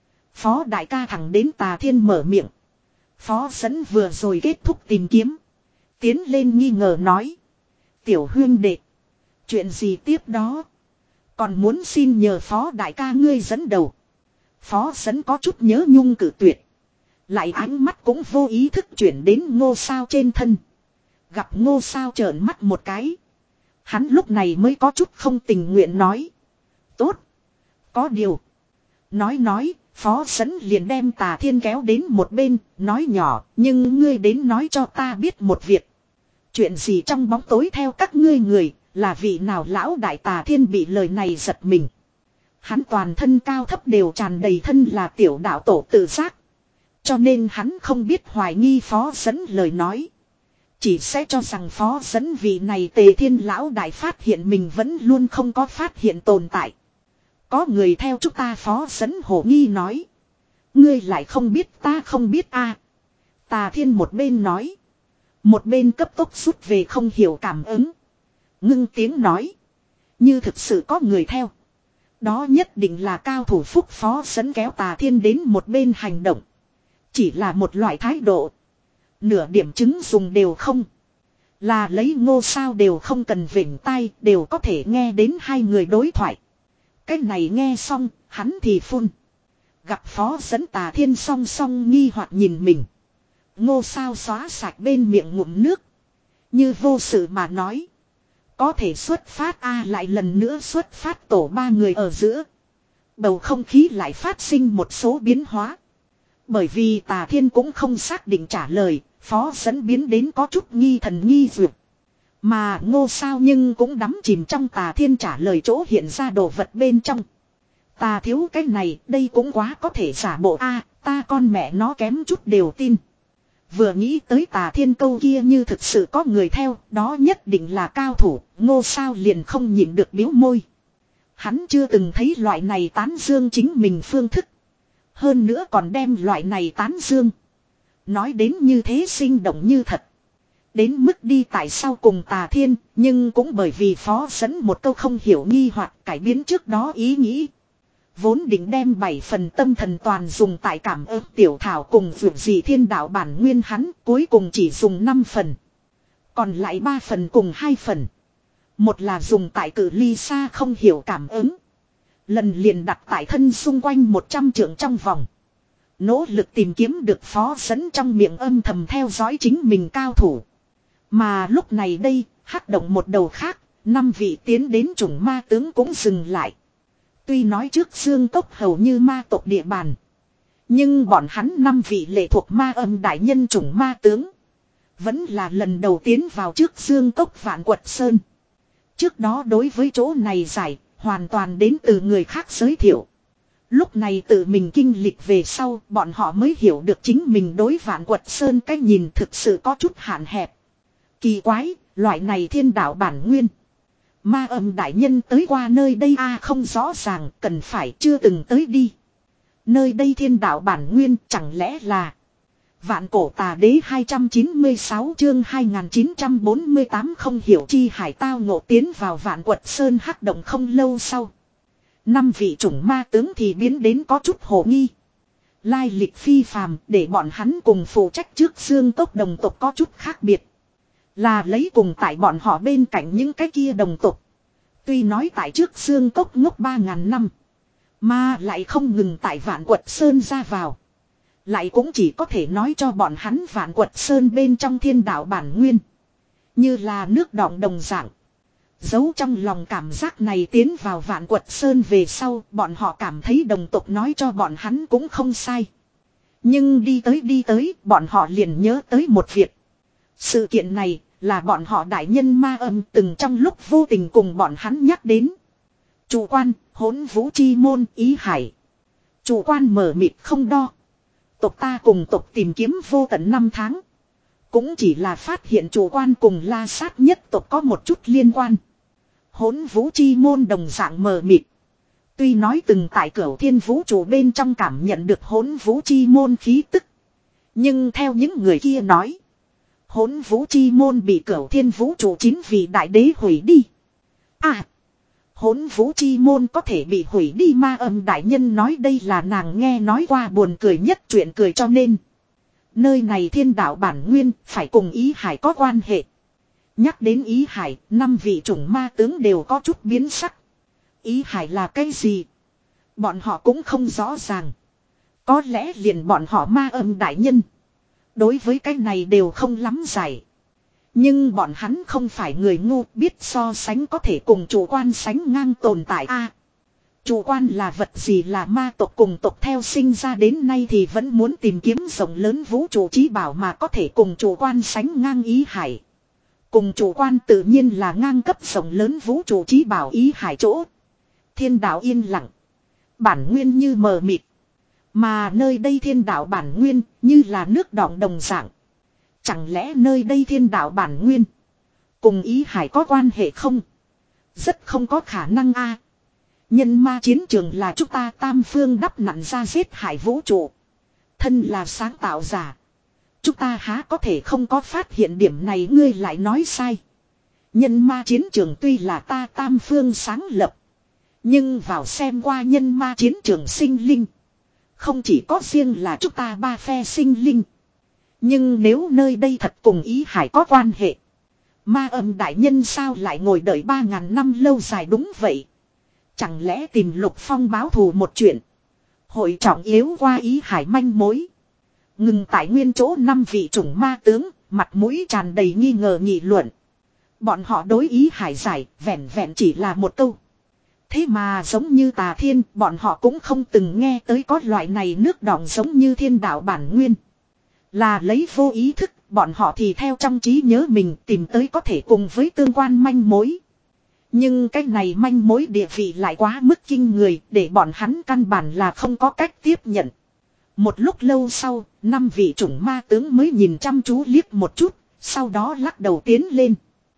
Phó đại ca thẳng đến Tà Thiên mở miệng. Phó Dẫn vừa rồi kết thúc tìm kiếm. Tiến lên nghi ngờ nói. Tiểu huyên đệ. Chuyện gì tiếp đó. Còn muốn xin nhờ Phó đại ca ngươi dẫn đầu. Phó Dẫn có chút nhớ nhung cử tuyệt. Lại ánh mắt cũng vô ý thức chuyển đến Ngô Sao trên thân. Gặp Ngô Sao trợn mắt một cái. Hắn lúc này mới có chút không tình nguyện nói. Tốt. Có điều. Nói nói, Phó Dẫn liền đem Tà Thiên kéo đến một bên, nói nhỏ, nhưng ngươi đến nói cho ta biết một việc. Chuyện gì trong bóng tối theo các ngươi người, là vị nào lão đại Tà Thiên bị lời này giật mình. Hắn toàn thân cao thấp đều tràn đầy thân là tiểu đạo tổ tự giác. Cho nên hắn không biết hoài nghi Phó Dẫn lời nói. Chỉ sẽ cho rằng Phó Dẫn vị này Tề Thiên lão đại phát hiện mình vẫn luôn không có phát hiện tồn tại. Có người theo chúng ta Phó Dẫn hồ nghi nói. Ngươi lại không biết ta không biết a à. Tà Thiên một bên nói. Một bên cấp tốc rút về không hiểu cảm ứng. Ngưng tiếng nói. Như thực sự có người theo. Đó nhất định là cao thủ Phúc. Phó Dẫn kéo Tà Thiên đến một bên hành động. Chỉ là một loại thái độ. Nửa điểm chứng dùng đều không. Là lấy Ngô Sao đều không cần vểnh tai, đều có thể nghe đến hai người đối thoại. Cái này nghe xong, hắn thì phun. Gặp Phó Dẫn Tà Thiên song song nghi hoặc nhìn mình. Ngô Sao xóa sạch bên miệng ngụm nước. Như vô sự mà nói. Có thể xuất phát a lại lần nữa xuất phát tổ ba người ở giữa. Bầu không khí lại phát sinh một số biến hóa. Bởi vì Tà Thiên cũng không xác định trả lời, Phó Dẫn biến đến có chút nghi thần nghi dược. Mà Ngô Sao nhưng cũng đắm chìm trong Tà Thiên trả lời chỗ hiện ra đồ vật bên trong. Ta thiếu cái này, đây cũng quá có thể giả bộ a, ta con mẹ nó kém chút đều tin. Vừa nghĩ tới Tà Thiên câu kia như thực sự có người theo, đó nhất định là cao thủ, Ngô Sao liền không nhịn được biếu môi. Hắn chưa từng thấy loại này tán dương chính mình phương thức. Hơn nữa còn đem loại này tán dương. Nói đến như thế sinh động như thật. Đến mức đi tại sao cùng Tà Thiên, nhưng cũng bởi vì Phó Dẫn một câu không hiểu nghi hoặc cải biến trước đó ý nghĩ. Vốn định đem bảy phần tâm thần toàn dùng tại cảm ơn tiểu thảo cùng vượt gì thiên đạo bản nguyên hắn, cuối cùng chỉ dùng năm phần. Còn lại ba phần cùng hai phần. Một là dùng tại cự ly xa không hiểu cảm ứng. Lần liền đặt tại thân xung quanh một trăm trượng trong vòng. Nỗ lực tìm kiếm được Phó Dẫn trong miệng âm thầm theo dõi chính mình cao thủ. Mà lúc này đây, hắc động một đầu khác, năm vị tiến đến chủng ma tướng cũng dừng lại. Tuy nói trước Dương Cốc hầu như ma tộc địa bàn. Nhưng bọn hắn năm vị lệ thuộc ma âm đại nhân chủng ma tướng. Vẫn là lần đầu tiến vào trước Dương Cốc Vạn Quật Sơn. Trước đó đối với chỗ này giải, hoàn toàn đến từ người khác giới thiệu. Lúc này tự mình kinh lịch về sau, bọn họ mới hiểu được chính mình đối Vạn Quật Sơn cái nhìn thực sự có chút hạn hẹp. Kỳ quái, loại này thiên đạo bản nguyên. Ma âm đại nhân tới qua nơi đây a không rõ ràng, cần phải chưa từng tới đi. Nơi đây thiên đạo bản nguyên chẳng lẽ là... Vạn cổ tà đế hai trăm chín mươi sáu chương hai nghìn chín trăm bốn mươi tám không hiểu chi hải tao ngộ tiến vào Vạn Quật Sơn hắc động không lâu sau. Năm vị chủng ma tướng thì biến đến có chút hồ nghi. Lai lịch phi phàm để bọn hắn cùng phụ trách trước Dương Cốc đồng tộc có chút khác biệt. Là lấy cùng tại bọn họ bên cạnh những cái kia đồng tộc. Tuy nói tại trước Dương Cốc ngốc ba ngàn năm. Mà lại không ngừng tại Vạn Quật Sơn ra vào. Lại cũng chỉ có thể nói cho bọn hắn Vạn Quật Sơn bên trong thiên đạo bản nguyên. Như là nước đọng đồng dạng. Giấu trong lòng cảm giác này tiến vào Vạn Quật Sơn về sau, bọn họ cảm thấy đồng tộc nói cho bọn hắn cũng không sai. Nhưng đi tới đi tới, bọn họ liền nhớ tới một việc. Sự kiện này là bọn họ đại nhân ma âm từng trong lúc vô tình cùng bọn hắn nhắc đến. Chủ quan, hỗn vũ chi môn, ý hải. Chủ quan mở mịt không đo. Tộc ta cùng tộc tìm kiếm vô tận năm tháng. Cũng chỉ là phát hiện chủ quan cùng La Sát nhất tộc có một chút liên quan. Hỗn vũ chi môn đồng dạng mờ mịt. Tuy nói từng tại cửu thiên vũ trụ bên trong cảm nhận được hỗn vũ chi môn khí tức. Nhưng theo những người kia nói. Hỗn vũ chi môn bị cửu thiên vũ trụ chín vị đại đế hủy đi. À. Hỗn vũ chi môn có thể bị hủy đi, ma âm đại nhân nói đây là nàng nghe nói qua buồn cười nhất chuyện cười, cho nên. Nơi này thiên đạo bản nguyên phải cùng ý hải có quan hệ. Nhắc đến ý hải, năm vị chủng ma tướng đều có chút biến sắc. Ý hải là cái gì? Bọn họ cũng không rõ ràng. Có lẽ liền bọn họ ma âm đại nhân. Đối với cái này đều không lắm giải. Nhưng bọn hắn không phải người ngu, biết so sánh có thể cùng chủ quan sánh ngang tồn tại a. À, chủ quan là vật gì? Là ma tộc cùng tộc theo sinh ra đến nay thì vẫn muốn tìm kiếm rộng lớn vũ trụ chí bảo mà có thể cùng chủ quan sánh ngang ý hải. Cùng chủ quan tự nhiên là ngang cấp rộng lớn vũ trụ chí bảo ý hải chỗ. Thiên đạo yên lặng. Bản nguyên như mờ mịt. Mà nơi đây thiên đạo bản nguyên như là nước đọng đồng dạng. Chẳng lẽ nơi đây thiên đạo bản nguyên cùng ý hải có quan hệ không? Rất không có khả năng a. Nhân ma chiến trường là chúng ta tam phương đắp nặn ra giết hải vũ trụ. Thân là sáng tạo giả. Chúng ta há có thể không có phát hiện điểm này? Ngươi lại nói sai. Nhân ma chiến trường tuy là ta tam phương sáng lập. Nhưng vào xem qua nhân ma chiến trường sinh linh. Không chỉ có riêng là chúng ta ba phe sinh linh. Nhưng nếu nơi đây thật cùng ý hải có quan hệ. Ma âm đại nhân sao lại ngồi đợi ba ngàn năm lâu dài? Đúng vậy. Chẳng lẽ tìm Lục Phong báo thù một chuyện. Hội trọng yếu qua ý hải manh mối. Ngừng tại nguyên chỗ năm vị chủng ma tướng, mặt mũi tràn đầy nghi ngờ nghị luận. Bọn họ đối ý hải giải, vẹn vẹn chỉ là một câu. Thế mà giống như Tà Thiên, bọn họ cũng không từng nghe tới có loại này nước đọng giống như thiên đạo bản nguyên. Là lấy vô ý thức, bọn họ thì theo trong trí nhớ mình tìm tới có thể cùng với tương quan manh mối. Nhưng cái này manh mối địa vị lại quá mức kinh người, để bọn hắn căn bản là không có cách tiếp nhận. Một lúc lâu sau, năm vị chủng ma tướng mới nhìn chăm chú liếc một chút, sau đó lắc đầu tiến lên.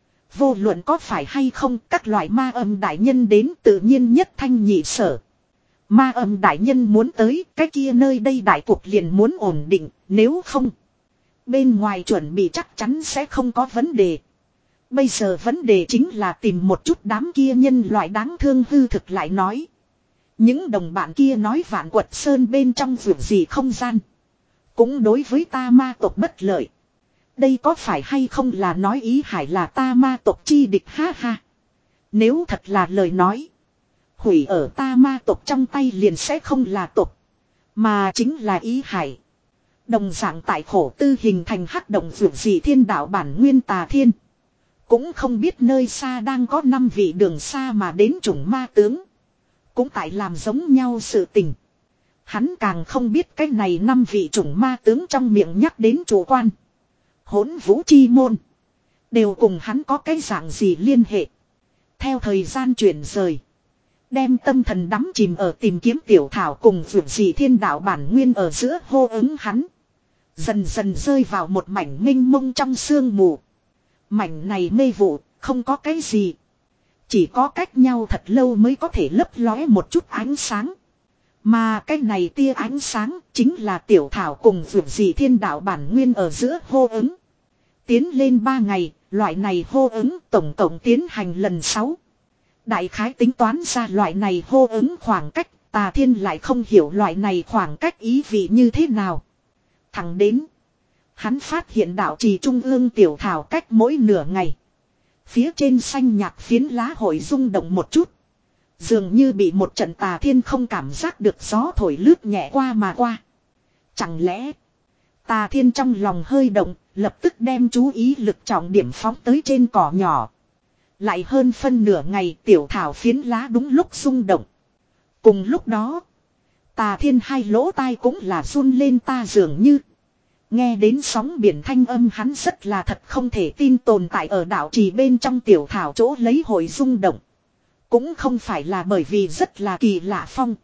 Vô luận có phải hay không, các loại ma âm đại nhân đến tự nhiên nhất thanh nhị sở. Ma âm đại nhân muốn tới, cái kia nơi đây đại cục liền muốn ổn định, nếu không. Bên ngoài chuẩn bị chắc chắn sẽ không có vấn đề. Bây giờ vấn đề chính là tìm một chút đám kia nhân loại đáng thương hư thực lại nói. Những đồng bạn kia nói Vạn Quật Sơn bên trong vượt gì không gian. Cũng đối với ta ma tộc bất lợi. Đây có phải hay không là nói ý hải là ta ma tộc chi địch? Ha ha. Nếu thật là lời nói. Hủy ở ta ma tộc trong tay liền sẽ không là tộc. Mà chính là ý hải. Đồng dạng tại khổ tư hình thành hắc động vượt gì thiên đạo bản nguyên Tà Thiên. Cũng không biết nơi xa đang có năm vị đường xa mà đến chủng ma tướng. Cũng tại làm giống nhau sự tình. Hắn càng không biết cái này năm vị chủng ma tướng trong miệng nhắc đến chủ quan. Hỗn vũ chi môn. Đều cùng hắn có cái dạng gì liên hệ. Theo thời gian chuyển rời. Đem tâm thần đắm chìm ở tìm kiếm tiểu thảo cùng vượt gì thiên đạo bản nguyên ở giữa hô ứng hắn. Dần dần rơi vào một mảnh minh mông trong sương mù. Mảnh này mê vụ, không có cái gì. Chỉ có cách nhau thật lâu mới có thể lấp lóe một chút ánh sáng. Mà cái này tia ánh sáng chính là tiểu thảo cùng vượt gì thiên đạo bản nguyên ở giữa hô ứng. Tiến lên ba ngày, loại này hô ứng tổng cộng tiến hành lần sáu. Đại khái tính toán ra loại này hô ứng khoảng cách, Tà Thiên lại không hiểu loại này khoảng cách ý vị như thế nào. Thẳng đến. Hắn phát hiện đạo trì trung ương tiểu thảo cách mỗi nửa ngày. Phía trên xanh nhạt phiến lá hội rung động một chút. Dường như bị một trận Tà Thiên không cảm giác được gió thổi lướt nhẹ qua mà qua. Chẳng lẽ. Tà Thiên trong lòng hơi động. Lập tức đem chú ý lực trọng điểm phóng tới trên cỏ nhỏ. Lại hơn phân nửa ngày tiểu thảo phiến lá đúng lúc rung động. Cùng lúc đó, Tà Thiên hai lỗ tai cũng là run lên ta dường như. Nghe đến sóng biển thanh âm hắn rất là thật không thể tin tồn tại ở đảo trì bên trong tiểu thảo chỗ lấy hồi rung động. Cũng không phải là bởi vì rất là kỳ lạ phong.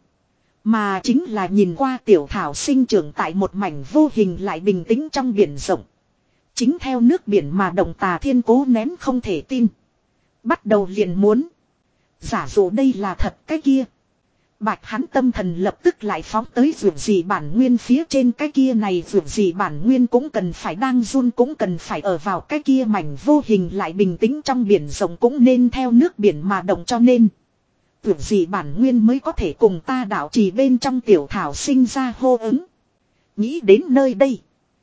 Mà chính là nhìn qua tiểu thảo sinh trưởng tại một mảnh vô hình lại bình tĩnh trong biển rộng. Chính theo nước biển mà động. Tà Thiên cố nén không thể tin. Bắt đầu liền muốn. Giả dụ đây là thật cái kia. Bạch hắn tâm thần lập tức lại phóng tới vượt gì bản nguyên phía trên cái kia này vượt gì bản nguyên cũng cần phải đang run cũng cần phải ở vào cái kia mảnh vô hình lại bình tĩnh trong biển rộng cũng nên theo nước biển mà động cho nên. Vượt gì bản nguyên mới có thể cùng ta đảo trì bên trong tiểu thảo sinh ra hô ứng. Nghĩ đến nơi đây.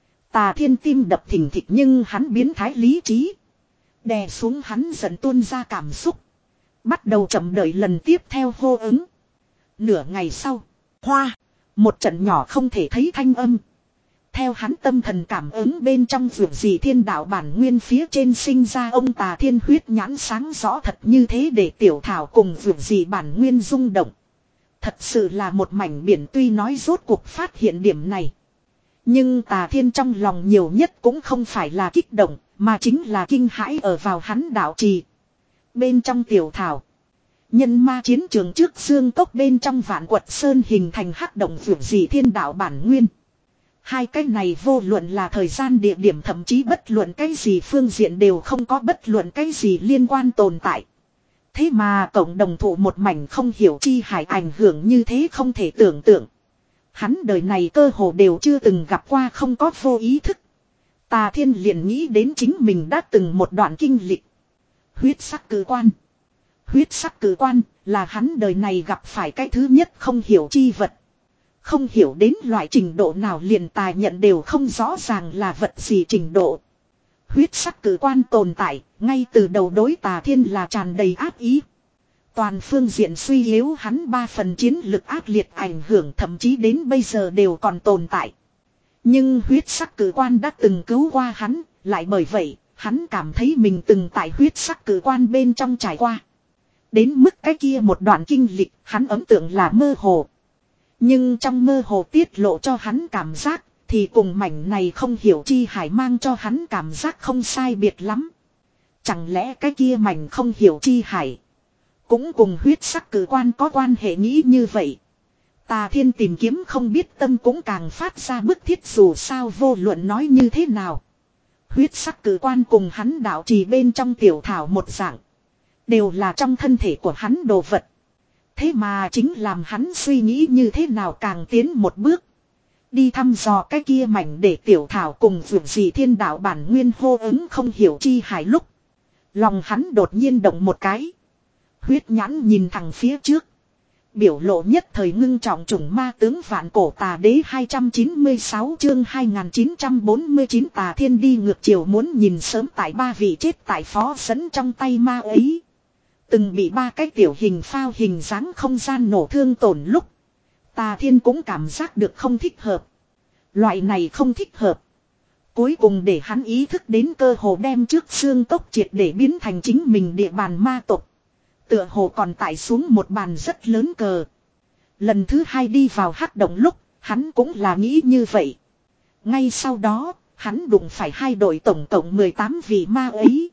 Tà Thiên tim đập thình thịch nhưng hắn biến thái lý trí. Đè xuống hắn dần tuôn ra cảm xúc. Bắt đầu chậm đợi lần tiếp theo hô ứng. Nửa ngày sau, hoa, một trận nhỏ không thể thấy thanh âm. Theo hắn tâm thần cảm ứng bên trong vượt gì thiên đạo bản nguyên phía trên sinh ra ông Tà Thiên huyết nhãn sáng rõ thật như thế để tiểu thảo cùng vượt gì bản nguyên rung động. Thật sự là một mảnh biển tuy nói rốt cuộc phát hiện điểm này. Nhưng Tà Thiên trong lòng nhiều nhất cũng không phải là kích động, mà chính là kinh hãi ở vào hắn đạo trì. Bên trong tiểu thảo. Nhân ma chiến trường trước xương cốc bên trong vạn quật sơn hình thành hắc động vượt gì thiên đạo bản nguyên. Hai cái này vô luận là thời gian địa điểm thậm chí bất luận cái gì phương diện đều không có bất luận cái gì liên quan tồn tại. Thế mà cộng đồng thụ một mảnh không hiểu chi hải ảnh hưởng như thế không thể tưởng tượng. Hắn đời này cơ hồ đều chưa từng gặp qua không có vô ý thức. Tà Thiên liền nghĩ đến chính mình đã từng một đoạn kinh lịch. Huyết sắc cử quan. Huyết sắc cử quan là hắn đời này gặp phải cái thứ nhất không hiểu chi vật. Không hiểu đến loại trình độ nào liền tài nhận đều không rõ ràng là vật gì trình độ. Huyết sắc cử quan tồn tại, ngay từ đầu đối Tà Thiên là tràn đầy ác ý. Toàn phương diện suy yếu hắn ba phần chiến lực ác liệt ảnh hưởng thậm chí đến bây giờ đều còn tồn tại. Nhưng huyết sắc cử quan đã từng cứu qua hắn, lại bởi vậy, hắn cảm thấy mình từng tại huyết sắc cử quan bên trong trải qua. Đến mức cái kia một đoạn kinh lịch, hắn ấn tượng là mơ hồ. Nhưng trong mơ hồ tiết lộ cho hắn cảm giác, thì cùng mảnh này không hiểu chi hải mang cho hắn cảm giác không sai biệt lắm. Chẳng lẽ cái kia mảnh không hiểu chi hải cũng cùng huyết sắc cử quan có quan hệ nghĩ như vậy. Tà Thiên tìm kiếm không biết tâm cũng càng phát ra bức thiết dù sao vô luận nói như thế nào. Huyết sắc cử quan cùng hắn đạo trì bên trong tiểu thảo một dạng. Đều là trong thân thể của hắn đồ vật. Thế mà chính làm hắn suy nghĩ như thế nào càng tiến một bước. Đi thăm dò cái kia mảnh để tiểu thảo cùng vượt gì thiên đạo bản nguyên hô ứng không hiểu chi hải lúc. Lòng hắn đột nhiên động một cái. Huyết nhãn nhìn thẳng phía trước. Biểu lộ nhất thời ngưng trọng trùng ma tướng vạn cổ tà đế hai trăm chín mươi sáu chương hai nghìn chín trăm bốn mươi chín Tà Thiên đi ngược chiều muốn nhìn sớm tại ba vị chết tại phó dẫn trong tay ma ấy. Từng bị ba cái tiểu hình phao hình dáng không gian nổ thương tổn lúc. Tà Thiên cũng cảm giác được không thích hợp. Loại này không thích hợp. Cuối cùng để hắn ý thức đến cơ hồ đem trước xương tốc triệt để biến thành chính mình địa bàn ma tộc. Tựa hồ còn tải xuống một bàn rất lớn cờ. Lần thứ hai đi vào hắc động lúc, hắn cũng là nghĩ như vậy. Ngay sau đó, hắn đụng phải hai đội tổng cộng mười tám vị ma ấy.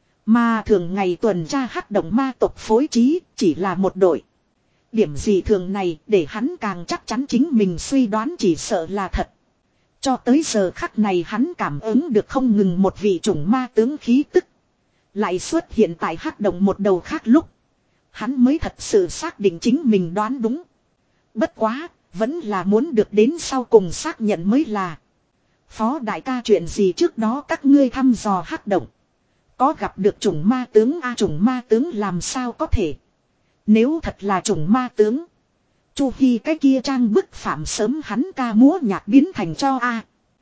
Mà thường ngày tuần tra hắc động ma tộc phối trí chỉ là một đội. Điểm gì thường này để hắn càng chắc chắn chính mình suy đoán chỉ sợ là thật. Cho tới giờ khắc này hắn cảm ứng được không ngừng một vị chủng ma tướng khí tức. Lại xuất hiện tại hắc động một đầu khác lúc. Hắn mới thật sự xác định chính mình đoán đúng. Bất quá, vẫn là muốn được đến sau cùng xác nhận mới là. Phó đại ca chuyện gì trước đó các ngươi thăm dò hắc động. Có gặp được chủng ma tướng a chủng ma tướng làm sao có thể. Nếu thật là chủng ma tướng. Chu Hi cái kia trang bức phạm sớm hắn ca múa nhạc biến thành cho a.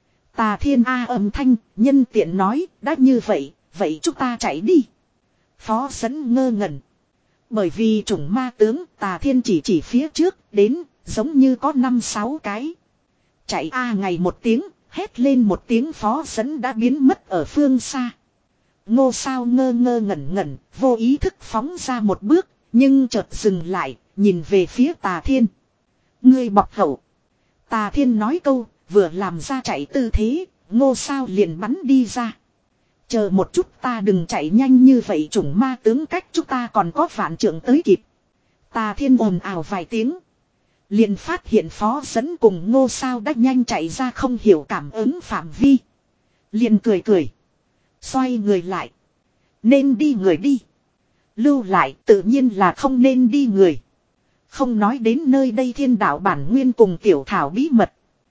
Tà Thiên a âm thanh, nhân tiện nói, đã như vậy, vậy chúng ta chạy đi. Phó dẫn ngơ ngẩn. Bởi vì chủng ma tướng Tà Thiên chỉ chỉ phía trước đến giống như có năm sáu cái. Chạy a ngày một tiếng, hét lên một tiếng phó dẫn đã biến mất ở phương xa. Ngô Sao ngơ ngơ ngẩn ngẩn, vô ý thức phóng ra một bước, nhưng chợt dừng lại, nhìn về phía Tà Thiên. Ngươi bọc hậu. Tà Thiên nói câu, vừa làm ra chạy tư thế, Ngô Sao liền bắn đi ra. Chờ một chút, ta đừng chạy nhanh như vậy, chủng ma tướng cách chúng ta còn có vạn trượng tới kịp. Tà Thiên ồn ào vài tiếng. Liền phát hiện Phó Dẫn cùng Ngô Sao đã nhanh chạy ra không hiểu cảm ứng phạm vi. Liền cười cười. Xoay người lại. Nên đi người đi. Lưu lại tự nhiên là không nên đi người. Không nói đến nơi đây thiên đạo bản nguyên cùng tiểu thảo bí mật.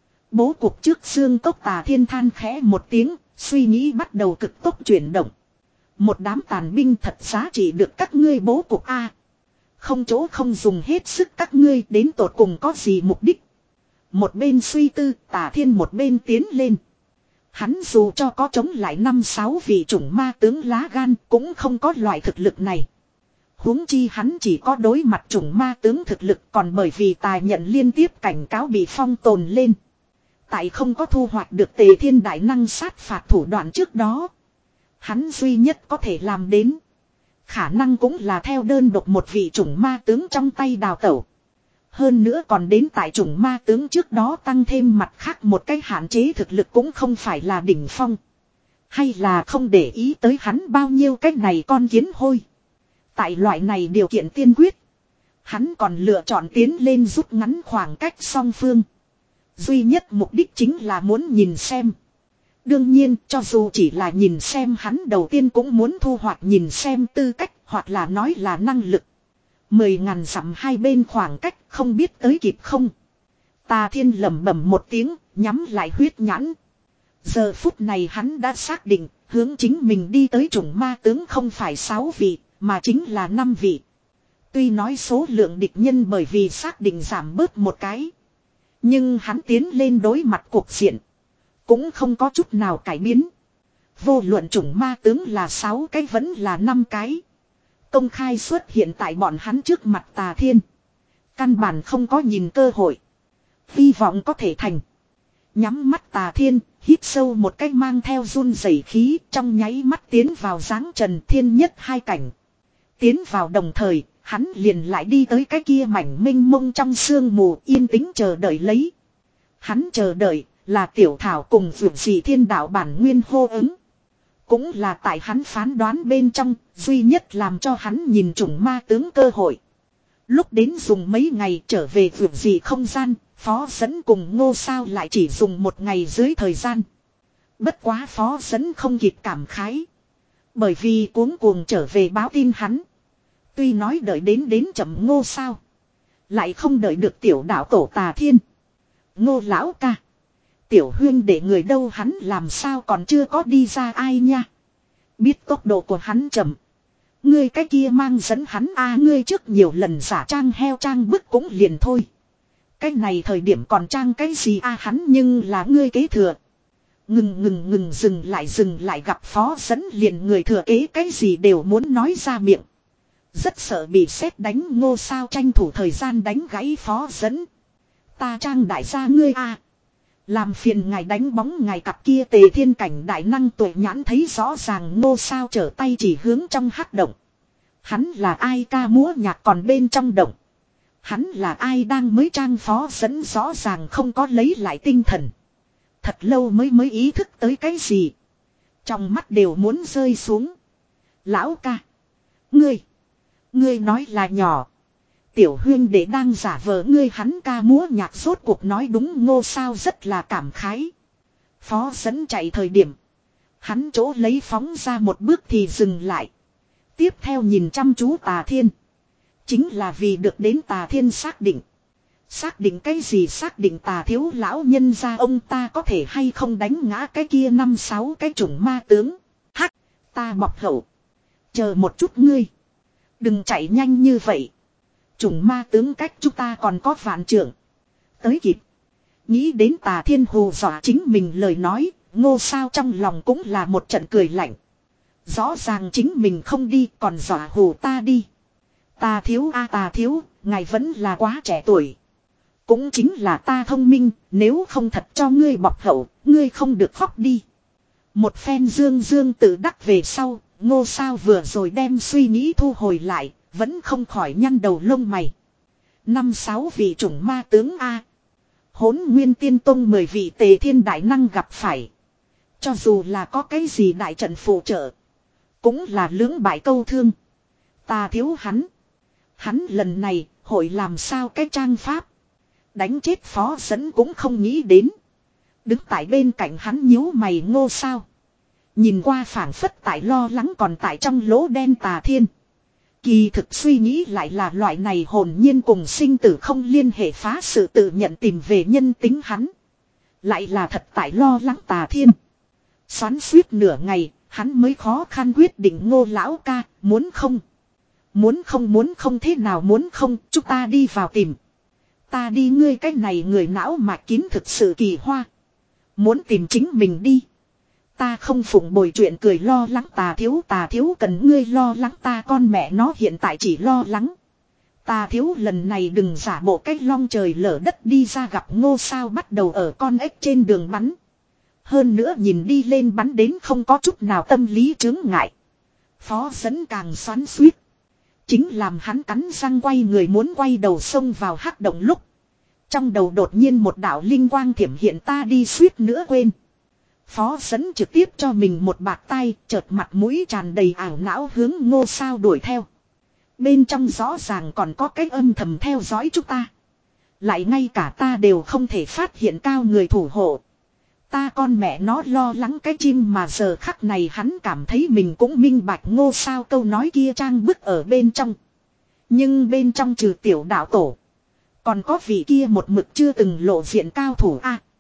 Bố cục trước xương cốc Tà Thiên than khẽ một tiếng, suy nghĩ bắt đầu cực tốc chuyển động. Một đám tàn binh thật giá trị được các ngươi bố cục A. Không chỗ không dùng hết sức các ngươi đến tột cùng có gì mục đích. Một bên suy tư, Tà Thiên một bên tiến lên. Hắn dù cho có chống lại năm sáu vị chủng ma tướng lá gan cũng không có loại thực lực này. Huống chi hắn chỉ có đối mặt chủng ma tướng thực lực, còn bởi vì tài nhận liên tiếp cảnh cáo bị phong tồn lên. Tại không có thu hoạch được Tề Thiên đại năng sát phạt thủ đoạn trước đó. Hắn duy nhất có thể làm đến. Khả năng cũng là theo đơn độc một vị chủng ma tướng trong tay đào tẩu. Hơn nữa còn đến tại chủng ma tướng trước đó tăng thêm mặt khác một cái hạn chế thực lực cũng không phải là đỉnh phong. Hay là không để ý tới hắn bao nhiêu cái này con kiến hôi. Tại loại này điều kiện tiên quyết. Hắn còn lựa chọn tiến lên rút ngắn khoảng cách song phương. Duy nhất mục đích chính là muốn nhìn xem. Đương nhiên cho dù chỉ là nhìn xem, hắn đầu tiên cũng muốn thu hoạch nhìn xem tư cách, hoặc là nói là năng lực. Mười ngàn dặm hai bên khoảng cách không biết tới kịp không. Tà Thiên lẩm bẩm một tiếng, nhắm lại huyết nhãn. Giờ phút này hắn đã xác định, hướng chính mình đi tới chủng ma tướng không phải sáu vị, mà chính là năm vị. Tuy nói số lượng địch nhân bởi vì xác định giảm bớt một cái. Nhưng hắn tiến lên đối mặt cuộc diện. Cũng không có chút nào cải biến. Vô luận chủng ma tướng là sáu cái vẫn là năm cái. Công khai xuất hiện tại bọn hắn trước mặt Tà Thiên. Căn bản không có nhìn cơ hội. Hy vọng có thể thành. Nhắm mắt Tà Thiên, hít sâu một cái mang theo run rẩy khí, trong nháy mắt tiến vào dáng trần thiên nhất hai cảnh. Tiến vào đồng thời, hắn liền lại đi tới cái kia mảnh mênh mông trong sương mù yên tĩnh chờ đợi lấy. Hắn chờ đợi là tiểu thảo cùng vượt dị thiên đạo bản nguyên hô ứng. Cũng là tại hắn phán đoán bên trong, duy nhất làm cho hắn nhìn chủng ma tướng cơ hội. Lúc đến dùng mấy ngày trở về vượt dị không gian, Phó Dẫn cùng Ngô Sao lại chỉ dùng một ngày dưới thời gian. Bất quá Phó Dẫn không kịp cảm khái. Bởi vì cuống cuồng trở về báo tin hắn. Tuy nói đợi đến đến chậm Ngô Sao. Lại không đợi được tiểu đạo tổ Tà Thiên. Ngô lão ca. Tiểu huyên để người đâu, hắn làm sao còn chưa có đi ra ai nha. Biết tốc độ của hắn chậm. Ngươi cái kia mang dẫn hắn a à, ngươi trước nhiều lần giả trang heo trang bức cũng liền thôi. Cái này thời điểm còn trang cái gì a à, hắn nhưng là ngươi kế thừa. Ngừng ngừng ngừng dừng lại dừng lại gặp Phó Dẫn liền người thừa kế cái gì đều muốn nói ra miệng. Rất sợ bị sét đánh. Ngô Sao tranh thủ thời gian đánh gãy Phó Dẫn. Ta trang đại gia ngươi a à. Làm phiền ngài đánh bóng ngài cặp kia Tề Thiên cảnh đại năng tuệ nhãn thấy rõ ràng. Ngô Sao trở tay chỉ hướng trong hắc động. Hắn là ai ca múa nhạc còn bên trong động. Hắn là ai đang mới trang Phó Dẫn rõ ràng không có lấy lại tinh thần. Thật lâu mới mới ý thức tới cái gì. Trong mắt đều muốn rơi xuống. Lão ca. Ngươi. Ngươi nói là nhỏ. Tiểu huyên đệ đang giả vờ ngươi, hắn ca múa nhạc rốt cuộc nói đúng. Ngô Sao rất là cảm khái. Phó Dẫn chạy thời điểm. Hắn chỗ lấy phóng ra một bước thì dừng lại. Tiếp theo nhìn chăm chú Tà Thiên. Chính là vì được đến Tà Thiên xác định. Xác định cái gì? Xác định Tà thiếu lão nhân gia ông ta có thể hay không đánh ngã cái kia năm sáu cái chủng ma tướng. Hắc, ta bọc hậu. Chờ một chút ngươi. Đừng chạy nhanh như vậy. Chủng ma tướng cách chúng ta còn có vạn trượng. Tới kịp. Nghĩ đến Tà Thiên hù dọa chính mình lời nói, Ngô Sao trong lòng cũng là một trận cười lạnh. Rõ ràng chính mình không đi còn dọa hù ta đi. Tà thiếu a à, Tà thiếu, ngài vẫn là quá trẻ tuổi. Cũng chính là ta thông minh, nếu không thật cho ngươi bọc hậu, ngươi không được khóc đi. Một phen dương dương tự đắc về sau, Ngô Sao vừa rồi đem suy nghĩ thu hồi lại, vẫn không khỏi nhăn đầu lông mày. Năm sáu vị chủng ma tướng A. Hỗn Nguyên Tiên Tông mười vị Tề Thiên đại năng gặp phải. Cho dù là có cái gì đại trận phụ trợ, cũng là lưỡng bại câu thương. Ta thiếu hắn. Hắn lần này hội làm sao cái trang pháp. Đánh chết Phó Dẫn cũng không nghĩ đến. Đứng tại bên cạnh hắn nhíu mày Ngô Sao. Nhìn qua phảng phất tại lo lắng còn tại trong lỗ đen Tà Thiên. Kỳ thực suy nghĩ lại là loại này hồn nhiên cùng sinh tử không liên hệ phá sự tự nhận tìm về nhân tính hắn. Lại là thật tại lo lắng Tà Thiên. Xoắn suýt nửa ngày, hắn mới khó khăn quyết định Ngô lão ca, muốn không? Muốn không muốn không thế nào muốn không, chúng ta đi vào tìm. Ta đi ngươi cái này người não mạch kín thực sự kỳ hoa. Muốn tìm chính mình đi. Ta không phụng bồi chuyện cười lo lắng Tà thiếu Tà thiếu cần ngươi lo lắng ta con mẹ nó hiện tại chỉ lo lắng. Tà thiếu lần này đừng giả bộ cách long trời lở đất đi ra gặp Ngô Sao bắt đầu ở con ếch trên đường bắn. Hơn nữa nhìn đi lên bắn đến không có chút nào tâm lý chướng ngại. Phó Dẫn càng xoắn suýt. Chính làm hắn cắn răng quay người muốn quay đầu xông vào hắc động lúc. Trong đầu đột nhiên một đạo linh quang thiểm hiện ta đi suýt nữa quên. Phó Dẫn trực tiếp cho mình một bạt tay, chợt mặt mũi tràn đầy ảo não hướng Ngô Sao đuổi theo. Bên trong rõ ràng còn có cái âm thầm theo dõi chúng ta. Lại ngay cả ta đều không thể phát hiện cao người thủ hộ. Ta con mẹ nó lo lắng cái chim mà giờ khắc này hắn cảm thấy mình cũng minh bạch Ngô Sao câu nói kia trang bức ở bên trong. Nhưng bên trong trừ tiểu đạo tổ. Còn có vị kia một mực chưa từng lộ diện cao thủ a.